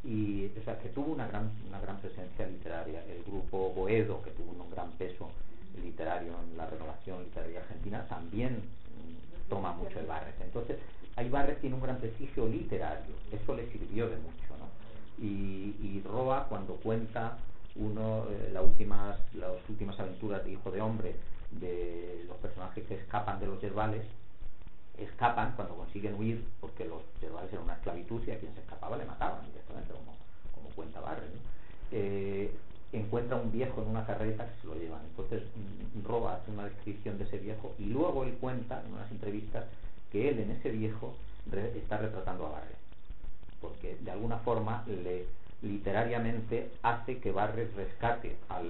Y o sea, que tuvo una gran, una gran presencia literaria. El grupo Boedo, que tuvo un gran peso literario en la renovación literaria argentina, también mm, toma mucho de Barres. Entonces, ahí Barres tiene un gran prestigio literario, eso le sirvió de mucho, ¿no? Y, y Roa, cuando cuenta uno eh, la últimas, las últimas aventuras de Hijo de hombre, de los personajes que escapan de los yerbales, escapan cuando consiguen huir, porque los yerbales eran una esclavitud y a quien se escapaba le mataban directamente, como, como cuenta Barres, ¿no? Eh, encuentra un viejo en una carreta que se lo llevan. Entonces Roa hace una descripción de ese viejo y luego él cuenta en unas entrevistas que él en ese viejo re, está retratando a Barres, porque de alguna forma le literariamente hace que Barres rescate al,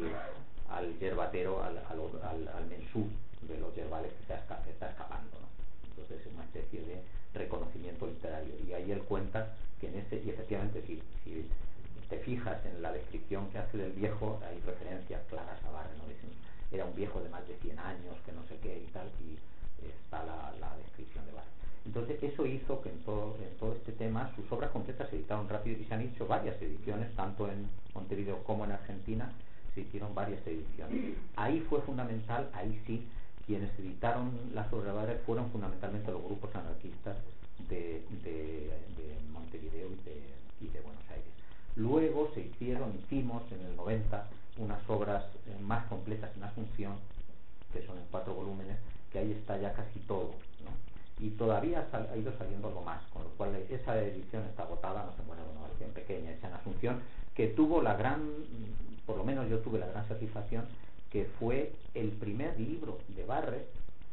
al yerbatero, al, al, al, al mensú de los yerbales que, se esca, que está escapando, ¿no? Entonces es una especie de reconocimiento literario, y ahí él cuenta que en ese, y efectivamente si, si te fijas en la descripción que hace del viejo, hay referencias claras a Barres, ¿no? Dicen, era un viejo de más de cien años, que no sé qué y tal, y está la, la descripción de Barres. Entonces eso hizo que en todo, en todo este tema sus obras completas se editaron rápido, y se han hecho varias ediciones, tanto en Montevideo como en Argentina, se hicieron varias ediciones. Ahí fue fundamental, ahí sí, quienes editaron las obras de Barres fueron fundamentalmente los grupos anarquistas de, de, de Montevideo y de, y de Buenos Aires. Luego se hicieron, hicimos en el noventa unas obras eh, más completas en Asunción, que son en cuatro volúmenes, que ahí está ya casi todo, ¿no? Y todavía sal, ha ido saliendo algo más, con lo cual esa edición está agotada, no sé, bueno, una edición pequeña hecha en Asunción, que tuvo la gran, por lo menos yo tuve la gran satisfacción, que fue el primer libro de Barres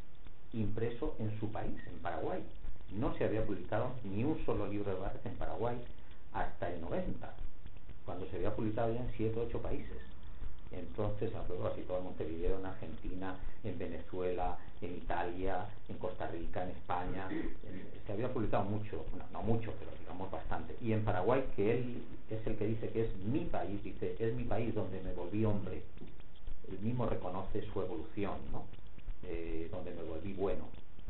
impreso en su país, en Paraguay. No se había publicado ni un solo libro de Barres en Paraguay hasta el noventa, cuando se había publicado ya en siete o ocho países. Entonces, así todo en Montevideo, en Argentina, en Venezuela, en Italia, en Costa Rica, en España, en, se había publicado mucho, no, no mucho, pero digamos bastante. Y en Paraguay, que él es el que dice que es mi país, dice, es mi país donde me volví hombre. Él mismo reconoce su evolución, ¿no? Eh, donde me volví bueno.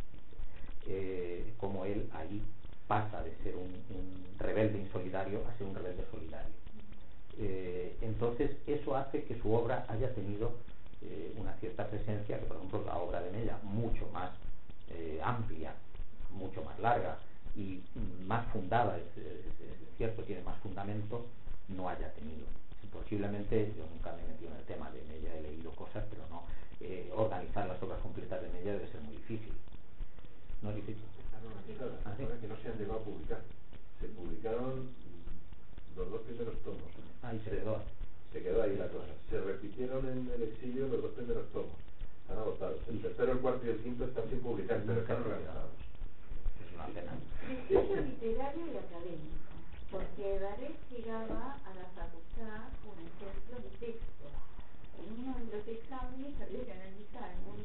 Eh, como él ahí pasa de ser un, un rebelde insolidario a ser un rebelde solidario. Eh, entonces eso hace que su obra haya tenido eh, una cierta presencia, que por ejemplo la obra de Mella, mucho más eh, amplia, mucho más larga y más fundada, es, es, es cierto, tiene más fundamento, no haya tenido. Posiblemente, yo nunca me he metido en el tema de Mella, he leído cosas, pero no, eh, organizar las obras completas de Mella debe ser muy difícil. ¿No es difícil? Ah, no, es claro, ¿Ah, sí? que no se han llegado a publicar. Se publicaron los dos primeros tomos. Ah, y se quedó. Se quedó ahí la cosa. Se repitieron en el exilio los dos primeros tomos. Están agotados. El tercero, el cuarto y el quinto están sin publicar, pero están organizados. Es una pena. Prestigio literario y académico, porque Barres llegaba a la facultad, por ejemplo, de texto. En uno de los exámenes había que analizar un,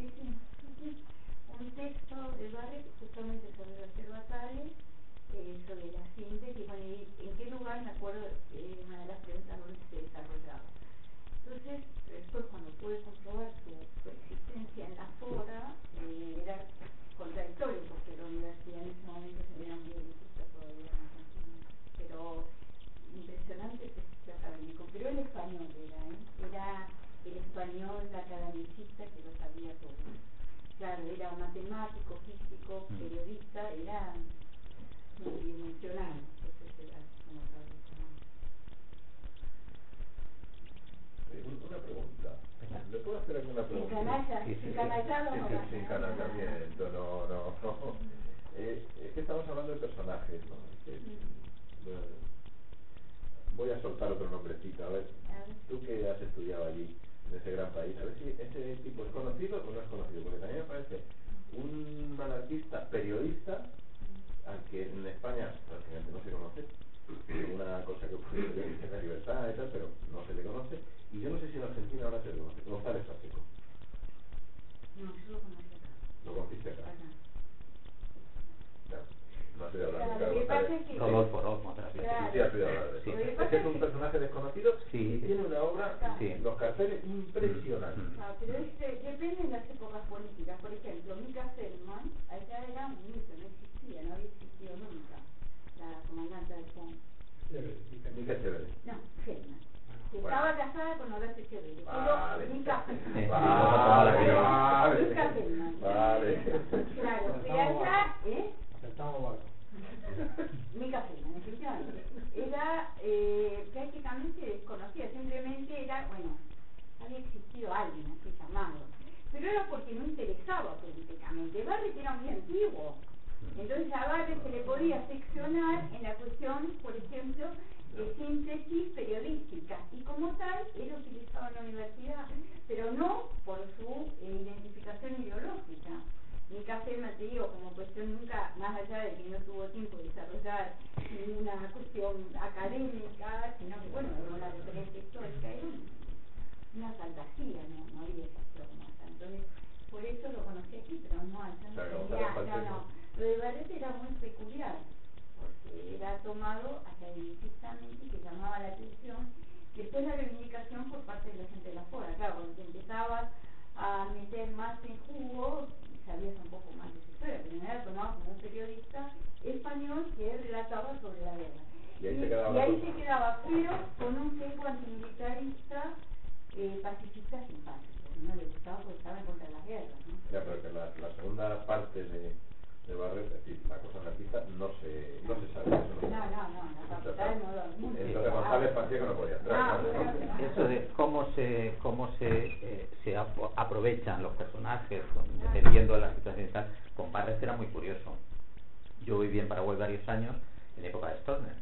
un texto de Barres justamente sobre los cervatales, eh, sobre la síntesis, bueno, y en qué lugar, me acuerdo, eh, una de las preguntas donde se desarrollaba. Entonces, después cuando pude comprobar su, su existencia en la fora, eh, era contradictorio, porque la universidad en ese momento se era muy elitista todavía en Argentina, pero impresionante prestigio académico, pero el español era, ¿eh? Era el español academicista que lo sabía todo. Claro, era matemático, físico, periodista, era multidimensional, entonces era como tal. Una pregunta. ¿Le puedo hacer alguna pregunta? Sin canalla, sí, sí, sin canallado sí, no sí, va. sin canallamiento, no, no, no. Eh, es que estamos hablando de personajes, ¿no? Que, bueno, voy a soltar otro nombrecito, a ver, tú que has estudiado allí, en ese gran país, a ver si ese tipo es conocido o no es conocido, porque también me parece un anarquista periodista, al que en España prácticamente no se conoce, una cosa que ocurrió en la libertad y tal, pero no se le conoce, y yo no sé si en Argentina ahora se le conoce. González Pacheco. No, yo lo conocí acá. ¿Lo conociste acá? Acá. No, no has oído hablar Claro, nunca lo de que pasa González. es que... Rodolfo, Rodolfo, otra vez. Claro. Sí, has oído hablar de eso. Sí. Lo que Ese pasa es un personaje desconocido Sí. y tiene una obra, Sí. los carteles impresionantes. Ah, pero es, eh, depende de las épocas políticas. Por ejemplo, Mica Feldman, allá era un mito, no existía, no había existido nunca, la comandante del fondo. Mica Chévere. No, Feldman. Que Bueno. Estaba casada con Horacio Echeverri. Vale. Mica Feldman. Vale. Mica Feldman. Vale. Claro, y allá, ¿eh? Aceptamos barco. Mica Feldman, efectivamente. Era eh, prácticamente desconocida, simplemente era, bueno, había existido alguien así llamado, pero era porque no interesaba políticamente. Barrett era muy antiguo, entonces a Barrett se le podía seccionar en la cuestión, por ejemplo, de síntesis periodística, y como tal era utilizado en la universidad, pero no por su eh, identificación ideológica. Mica Feldman, te digo, como cuestión nunca, más allá de que no tuvo tiempo de desarrollar ninguna cuestión académica, sino que bueno, era una referencia histórica, era una fantasía, no, no había existido como tal. Entonces, por eso lo conocí aquí, pero no, allá no tenía, no, no. Lo de Barrett era muy peculiar, porque era tomado academicistamente, que llamaba la atención. Después la reivindicación por parte de la gente de la fuera, claro, cuando te empezabas a meter más en jugo, sabías un poco más de su historia, pero no era tomado como un periodista español que relataba sobre la guerra. Y ahí y, se quedaba, y ahí se quedaba pero con un sesgo antimilitarista, eh, pacifista simpático. No le gustaba porque estaba en contra de las guerras, ¿no? ya, pero que la, la segunda parte de, de Barrett, es decir, la cosa anarquista, no se, no se sabe. Eso no, no, no, no, la capital no lo mundo. Entonces González Pacheco no podía entrar. No, ¿no? no, no. Eso de cómo se cómo se eh, se ap aprovechan los personajes dependiendo de la situación y tal, con Barrett era muy curioso. Yo viví en Paraguay varios años en época de Stroessner,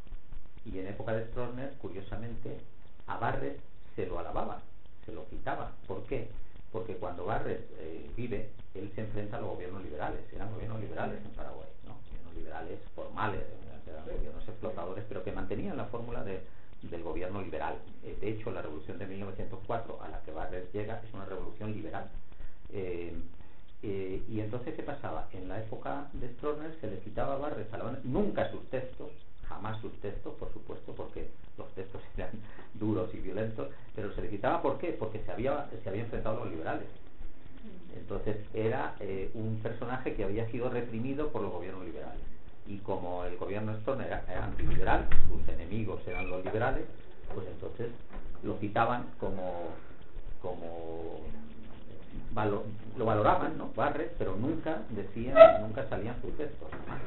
y en época de Stroessner, curiosamente, a Barrett se lo alababa, se lo quitaba. ¿Por qué? Porque cuando Barrett eh, vive, él se enfrenta a los gobiernos liberales. Eran gobiernos liberales en Paraguay, ¿no? Gobiernos liberales formales, eran gobiernos explotadores, pero que mantenían la fórmula de, del gobierno liberal. Eh, de hecho, la revolución de mil novecientos cuatro, a la que Barrett llega, es una revolución liberal. Eh, eh, y entonces, ¿qué pasaba? En la época de Stroessner se le quitaba a Barrett a la, nunca sus textos, jamás sus textos, por supuesto, porque los textos eran duros y violentos, pero se le quitaba, ¿por qué? Porque se había, se había enfrentado a los liberales. Entonces era eh, un personaje que había sido reprimido por los gobiernos liberales, y como el gobierno Stroessner era, era antiliberal, sus enemigos eran los liberales, pues entonces lo quitaban como como valo, lo valoraban, ¿no? Barrett, pero nunca decían, nunca salían sus textos.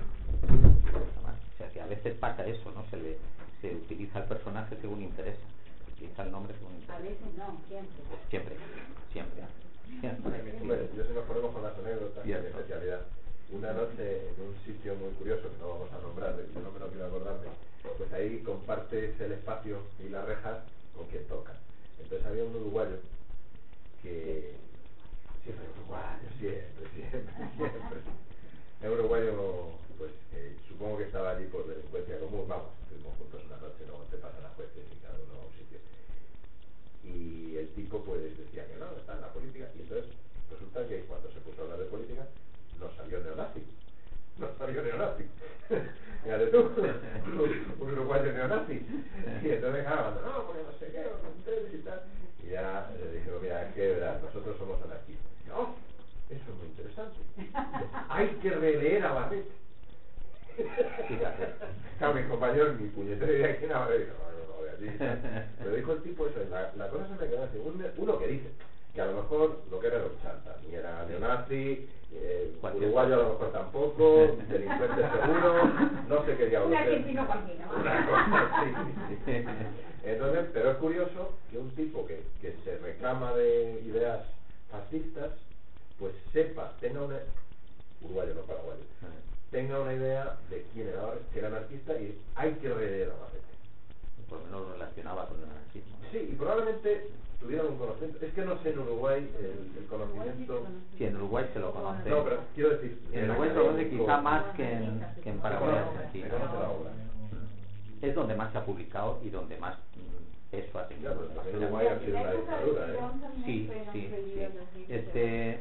O sea que a veces pasa eso, ¿no? Se le se utiliza el personaje según interesa, se utiliza el nombre según interesa. A veces no, siempre. Siempre, siempre, siempre. Hombre, yo si nos ponemos con las anécdotas, mi especialidad, una noche en un sitio muy curioso que no vamos a nombrar, yo no me lo quiero acordarme, pues ahí compartes el espacio y las rejas con quien toca. Entonces había un uruguayo que siempre uruguayo, siempre, siempre, siempre. Es un uruguayo, pues eh, supongo que estaba allí por delincuencia común, vamos, estuvimos juntos una noche, luego te pasan a jueces y cada uno a un sitio. Y el tipo pues decía que no, está en la política, y entonces resulta que cuando se puso a hablar de política, nos salió neonazi. Nos salió neonazi. Fíjate tú, un uruguayo neonazi. Y entonces, claro, no, porque no sé qué, ustedes y tal. Y ya le dije, mira, es que verás, nosotros somos anarquistas. No, eso es muy interesante. Hay que releer a Barret. Fíjate. Claro, mis compañeros, mi puñetero idea que era Barret. No, no, no, de allí. Pero dijo el tipo eso, la, la cosa se me quedó así. Un, uno que dice que a lo mejor lo que era era un chanta, ni era neonazi, eh, uruguayo a lo mejor tampoco, delincuente seguro, no sé qué diablos. Un argentino cualquiera. Una cosa así. Entonces, pero es curioso que un tipo que, que se reclama de ideas fascistas, pues sepa, tenga una, uruguayo no paraguayo, tenga una idea de quién era Barret, que era anarquista, y hay que releer a Barret. Por lo menos lo relacionaba con el anarquismo. Sí, y probablemente tuvieran un conocimiento. Es que no sé en Uruguay el, el conocimiento. Sí, en Uruguay se lo conoce. No, pero quiero decir. En Uruguay se lo conoce quizá más que en, que en Paraguay y Argentina. Se conoce la obra. Es donde más se ha publicado y donde más peso ha tenido. Claro, pues en Uruguay ha sido una dictadura, ¿eh? Sí, sí, sí. Este,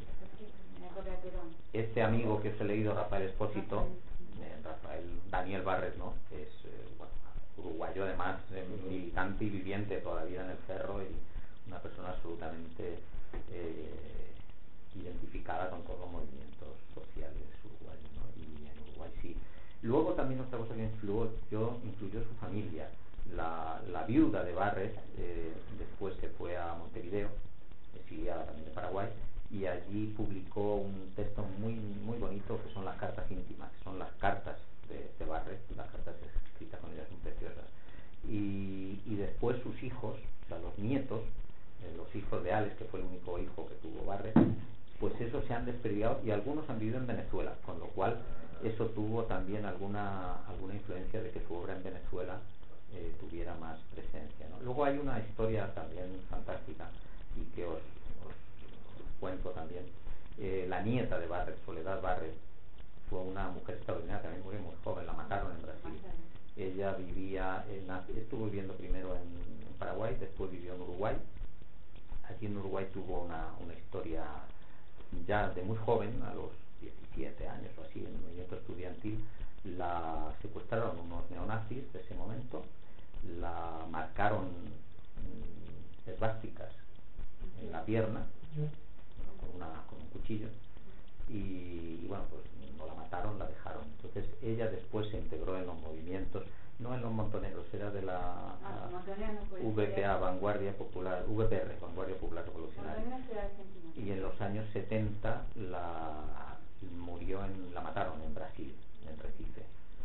este amigo que os he leído, Rafael Espósito, eh, Rafael Daniel Barret, ¿no? Es eh, bueno, uruguayo, además eh, militante y viviente toda la vida en el Cerro, y una persona absolutamente eh, identificada con todos los movimientos sociales uruguayos, ¿no? Y en Uruguay sí. Luego también otra cosa que influyó, influyó su familia. La, la viuda de Barret eh, después se fue a Montevideo, exiliada también de Paraguay, y allí publicó un texto muy muy bonito que son las cartas íntimas, que son las cartas de, de Barret. Las cartas escritas con ellas son preciosas. Y, y después sus hijos, o sea, los nietos, eh, los hijos de Alex, que fue el único hijo que tuvo Barret, pues esos se han desperdigado y algunos han vivido en Venezuela, con lo cual eso tuvo también alguna alguna influencia de que su obra en Venezuela eh, tuviera más presencia, ¿no? Luego hay una historia también fantástica y que os, os, os cuento también. Eh, la nieta de Barret, Soledad Barret, fue una mujer extraordinaria, también murió muy joven, la mataron en Brasil. Ella vivía, en, estuvo viviendo primero en, en Paraguay, después vivió en Uruguay. Allí en Uruguay tuvo una, una historia ya de muy joven, a los diecisiete años o así, en el movimiento estudiantil. La secuestraron unos neonazis de ese momento, la marcaron mmm, esvásticas en la pierna, bueno, con, una, con un cuchillo, y, y bueno, pues no la mataron, la dejaron. Entonces ella después se integró en los movimientos, no en los montoneros, era de la ah, uh, V P A, Vanguardia Popular, V P R, Vanguardia Popular Revolucionaria. Y en los años setenta la murió en, la mataron en Brasil, en Recife.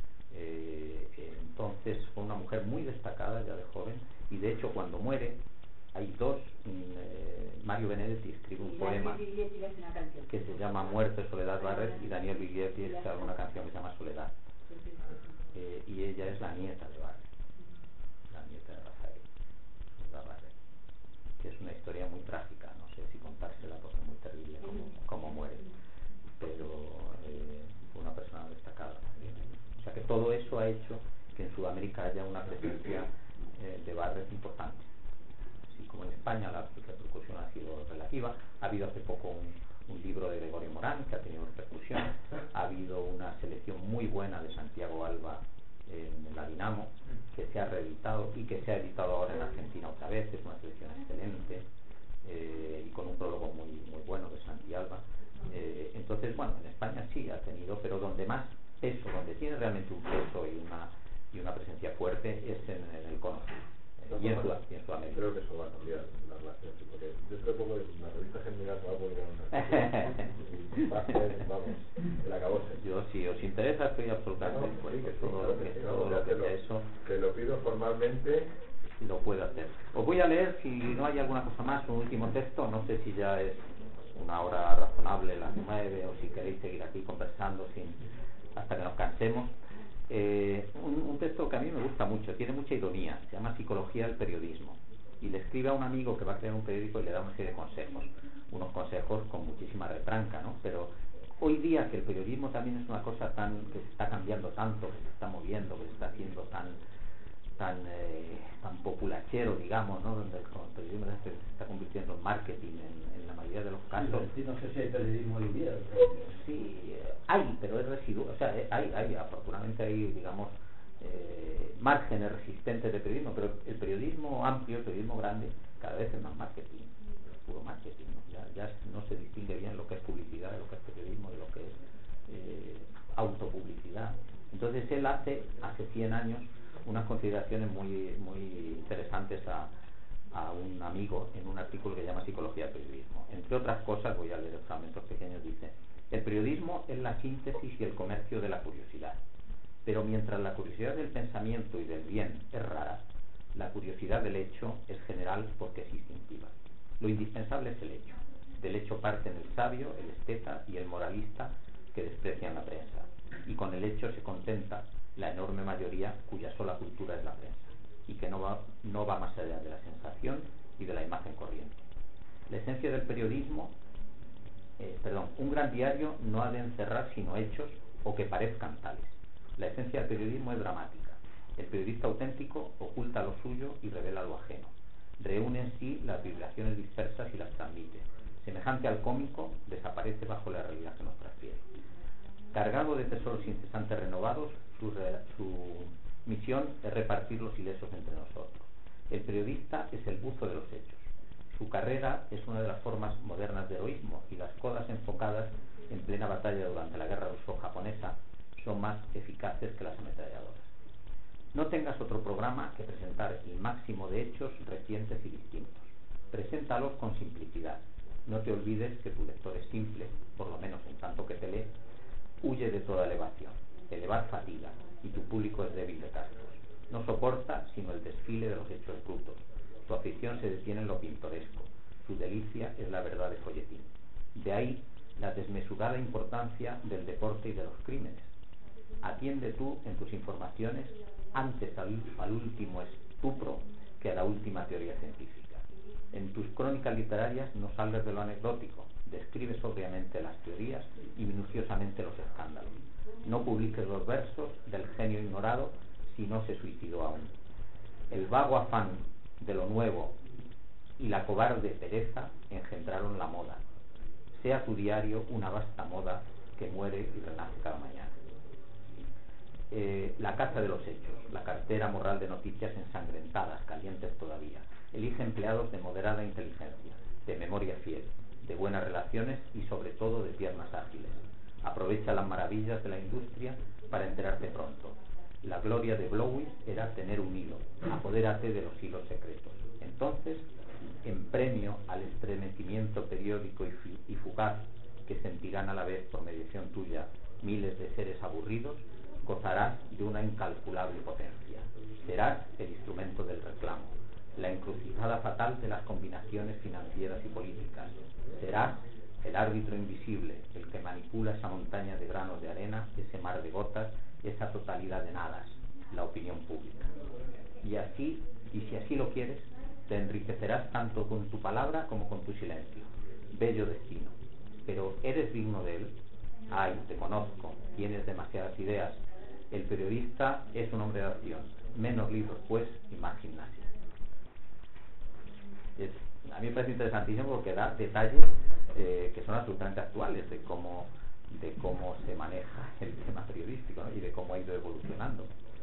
Eh, entonces fue una mujer muy destacada ya de joven, y de hecho cuando muere hay dos, eh, Mario Benedetti escribe un poema que se llama Muerte, Soledad Barret, y Daniel Biglietti escribe una canción que se llama Soledad, eh, y ella es la nieta de Barret, la nieta de Rafael, Soledad Barret, que es una historia muy trágica, no sé si contársela porque es muy terrible como, como muere, pero eh, fue una persona destacada también. O sea que todo eso ha hecho que en Sudamérica haya una presencia eh, de Barret importante. Así como en España la repercusión ha sido relativa, ha habido hace poco un, un libro de Gregorio Morán que ha tenido repercusión, ha habido una selección muy buena de Santiago Alba en la Dinamo, que se ha reeditado y que se ha editado ahora en Argentina otra vez, es una selección excelente, eh, y con un prólogo muy, muy bueno de Santi Alba. Eh, entonces, bueno, en España sí ha tenido, pero donde más peso, donde tiene realmente un peso y una y una presencia fuerte es en, en el cono eh, y, en y en Sudamérica. Creo que eso va a cambiar la relación, sí, porque dentro de poco la revista General va a poner una va a ser, vamos, el acabose. Yo, si os interesa, estoy absolutamente no, dispuesto. Sí, que sí, todo claro lo que, que sí, todo no, lo que lo, sea eso, que lo pido formalmente. Lo puedo hacer. Os voy a leer, si no hay alguna cosa más, un último texto. No sé si ya es una hora razonable, las nueve, o si queréis seguir aquí conversando sin hasta que nos cansemos. Eh, un, un texto que a mí me gusta mucho, tiene mucha ironía, se llama Psicología del Periodismo, y le escribe a un amigo que va a crear un periódico y le da una serie de consejos, unos consejos con muchísima retranca, ¿no? Pero hoy día que el periodismo también es una cosa tan que se está cambiando tanto, que se está moviendo, que se está haciendo tan tan eh, tan populachero, digamos, ¿no? Donde el, el periodismo se está convirtiendo en marketing en, en la mayoría de los casos. Sí, no sé si hay periodismo hoy día. Sí, eh, hay, pero es residual. O sea, eh, hay, hay, afortunadamente hay, digamos, eh, márgenes resistentes de periodismo, pero el periodismo amplio, el periodismo grande, cada vez es más marketing. puro marketing, ¿no? Ya, ya no se distingue bien lo que es publicidad de lo que es periodismo, de lo que es eh, autopublicidad. Entonces él hace, hace cien años, unas consideraciones muy, muy interesantes a, a un amigo en un artículo que llama Psicología del Periodismo. Entre otras cosas, voy a leer fragmentos pequeños, dice: el periodismo es la síntesis y el comercio de la curiosidad, pero mientras la curiosidad del pensamiento y del bien es rara, la curiosidad del hecho es general porque es instintiva. Lo indispensable es el hecho. Del hecho parten el sabio, el esteta y el moralista que desprecian la prensa, y con el hecho se contenta la enorme mayoría cuya sola cultura es la prensa, y que no va, no va más allá de la sensación y de la imagen corriente. La esencia del periodismo, eh, perdón, un gran diario no ha de encerrar sino hechos o que parezcan tales. La esencia del periodismo es dramática. El periodista auténtico oculta lo suyo y revela lo ajeno. Reúne en sí las vibraciones dispersas y las transmite. Semejante al cómico, desaparece bajo la realidad que nos transfiere. Cargado de tesoros incesantes renovados, su, re, su misión es repartirlos ilesos entre nosotros. El periodista es el buzo de los hechos. Su carrera es una de las formas modernas de heroísmo, y las codas enfocadas en plena batalla durante la guerra ruso-japonesa son más eficaces que las ametralladoras. No tengas otro programa que presentar el máximo de hechos recientes y distintos. Preséntalos con simplicidad. No te olvides que tu lector es simple, por lo menos en tanto que te lee. Huye de toda elevación. Elevar fatiga, y tu público es débil de cascos. No soporta sino el desfile de los hechos brutos. Su afición se detiene en lo pintoresco. Su delicia es la verdad de folletín. De ahí la desmesurada importancia del deporte y de los crímenes. Atiende tú en tus informaciones antes al, al último estupro que a la última teoría científica. En tus crónicas literarias no salgas de lo anecdótico. Describe sobriamente las teorías y minuciosamente los escándalos. No publiques los versos del genio ignorado si no se suicidó aún. El vago afán de lo nuevo y la cobarde pereza engendraron la moda. Sea tu diario una vasta moda que muere y renace cada mañana. Eh, la caza de los hechos, la cartera moral de noticias ensangrentadas, calientes todavía. Elige empleados de moderada inteligencia, de memoria fiel, de buenas relaciones y sobre todo de piernas ágiles. Aprovecha las maravillas de la industria para enterarte pronto. La gloria de Blowitt era tener un hilo. Apodérate de los hilos secretos. Entonces, en premio al estremecimiento periódico y fugaz que sentirán a la vez por mediación tuya miles de seres aburridos, gozarás de una incalculable potencia. Serás el instrumento del reclamo, la encrucijada fatal de las combinaciones financieras y políticas. Serás el árbitro invisible, el que manipula esa montaña de granos de arena, ese mar de gotas, esa totalidad de nadas, la opinión pública. Y así, y si así lo quieres, te enriquecerás tanto con tu palabra como con tu silencio. Bello destino. Pero ¿eres digno de él? Ay, te conozco, tienes demasiadas ideas. El periodista es un hombre de acción. Menos libros, pues, y más gimnasia. Es, a mí me parece interesantísimo porque da detalles eh, que son absolutamente actuales de cómo, de cómo se maneja el tema periodístico, ¿no? Y de cómo ha ido evolucionando.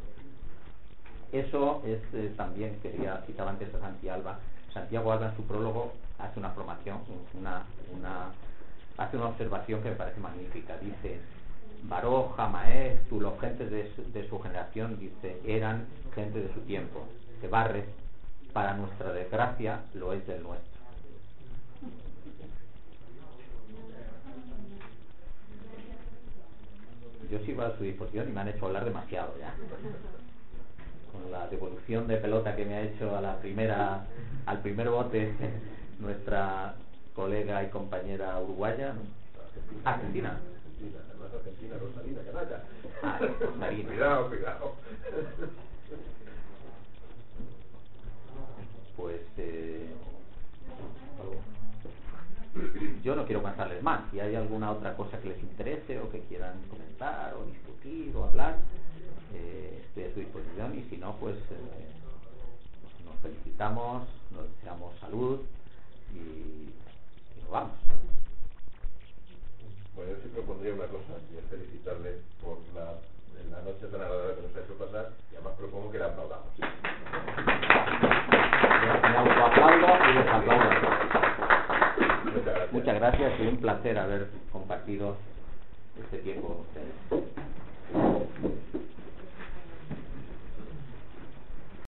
Eso es eh, también, quería citar antes a Santi Alba. Santiago Alba en su prólogo hace una formación, una, una, hace una observación que me parece magnífica. Dice: Baroja, Maeztu, los gentes de su, de su generación, dice, eran gente de su tiempo. Que Barres, para nuestra desgracia, lo es del nuestro. Yo sigo a su disposición y me han hecho hablar demasiado ya. Con la devolución de pelota que me ha hecho a la primera, al primer bote nuestra colega y compañera uruguaya, ¿no? Argentina. Argentina, además Argentina, Rosalina, canalla. Ah, Rosalina. Cuidado, cuidado. Pues eh, yo no quiero cansarles más. Si hay alguna otra cosa que les interese o que quieran comentar o discutir o hablar, eh, estoy a su disposición. Y si no, pues eh, nos felicitamos, nos deseamos salud y, y nos vamos. Bueno, yo sí propondría una cosa, y es felicitarle por la, la noche tan agradable que nos ha hecho pasar, y además propongo que le aplaudamos. Me autoaplaudo y les aplaudo. gracias y un placer haber compartido este tiempo con ustedes.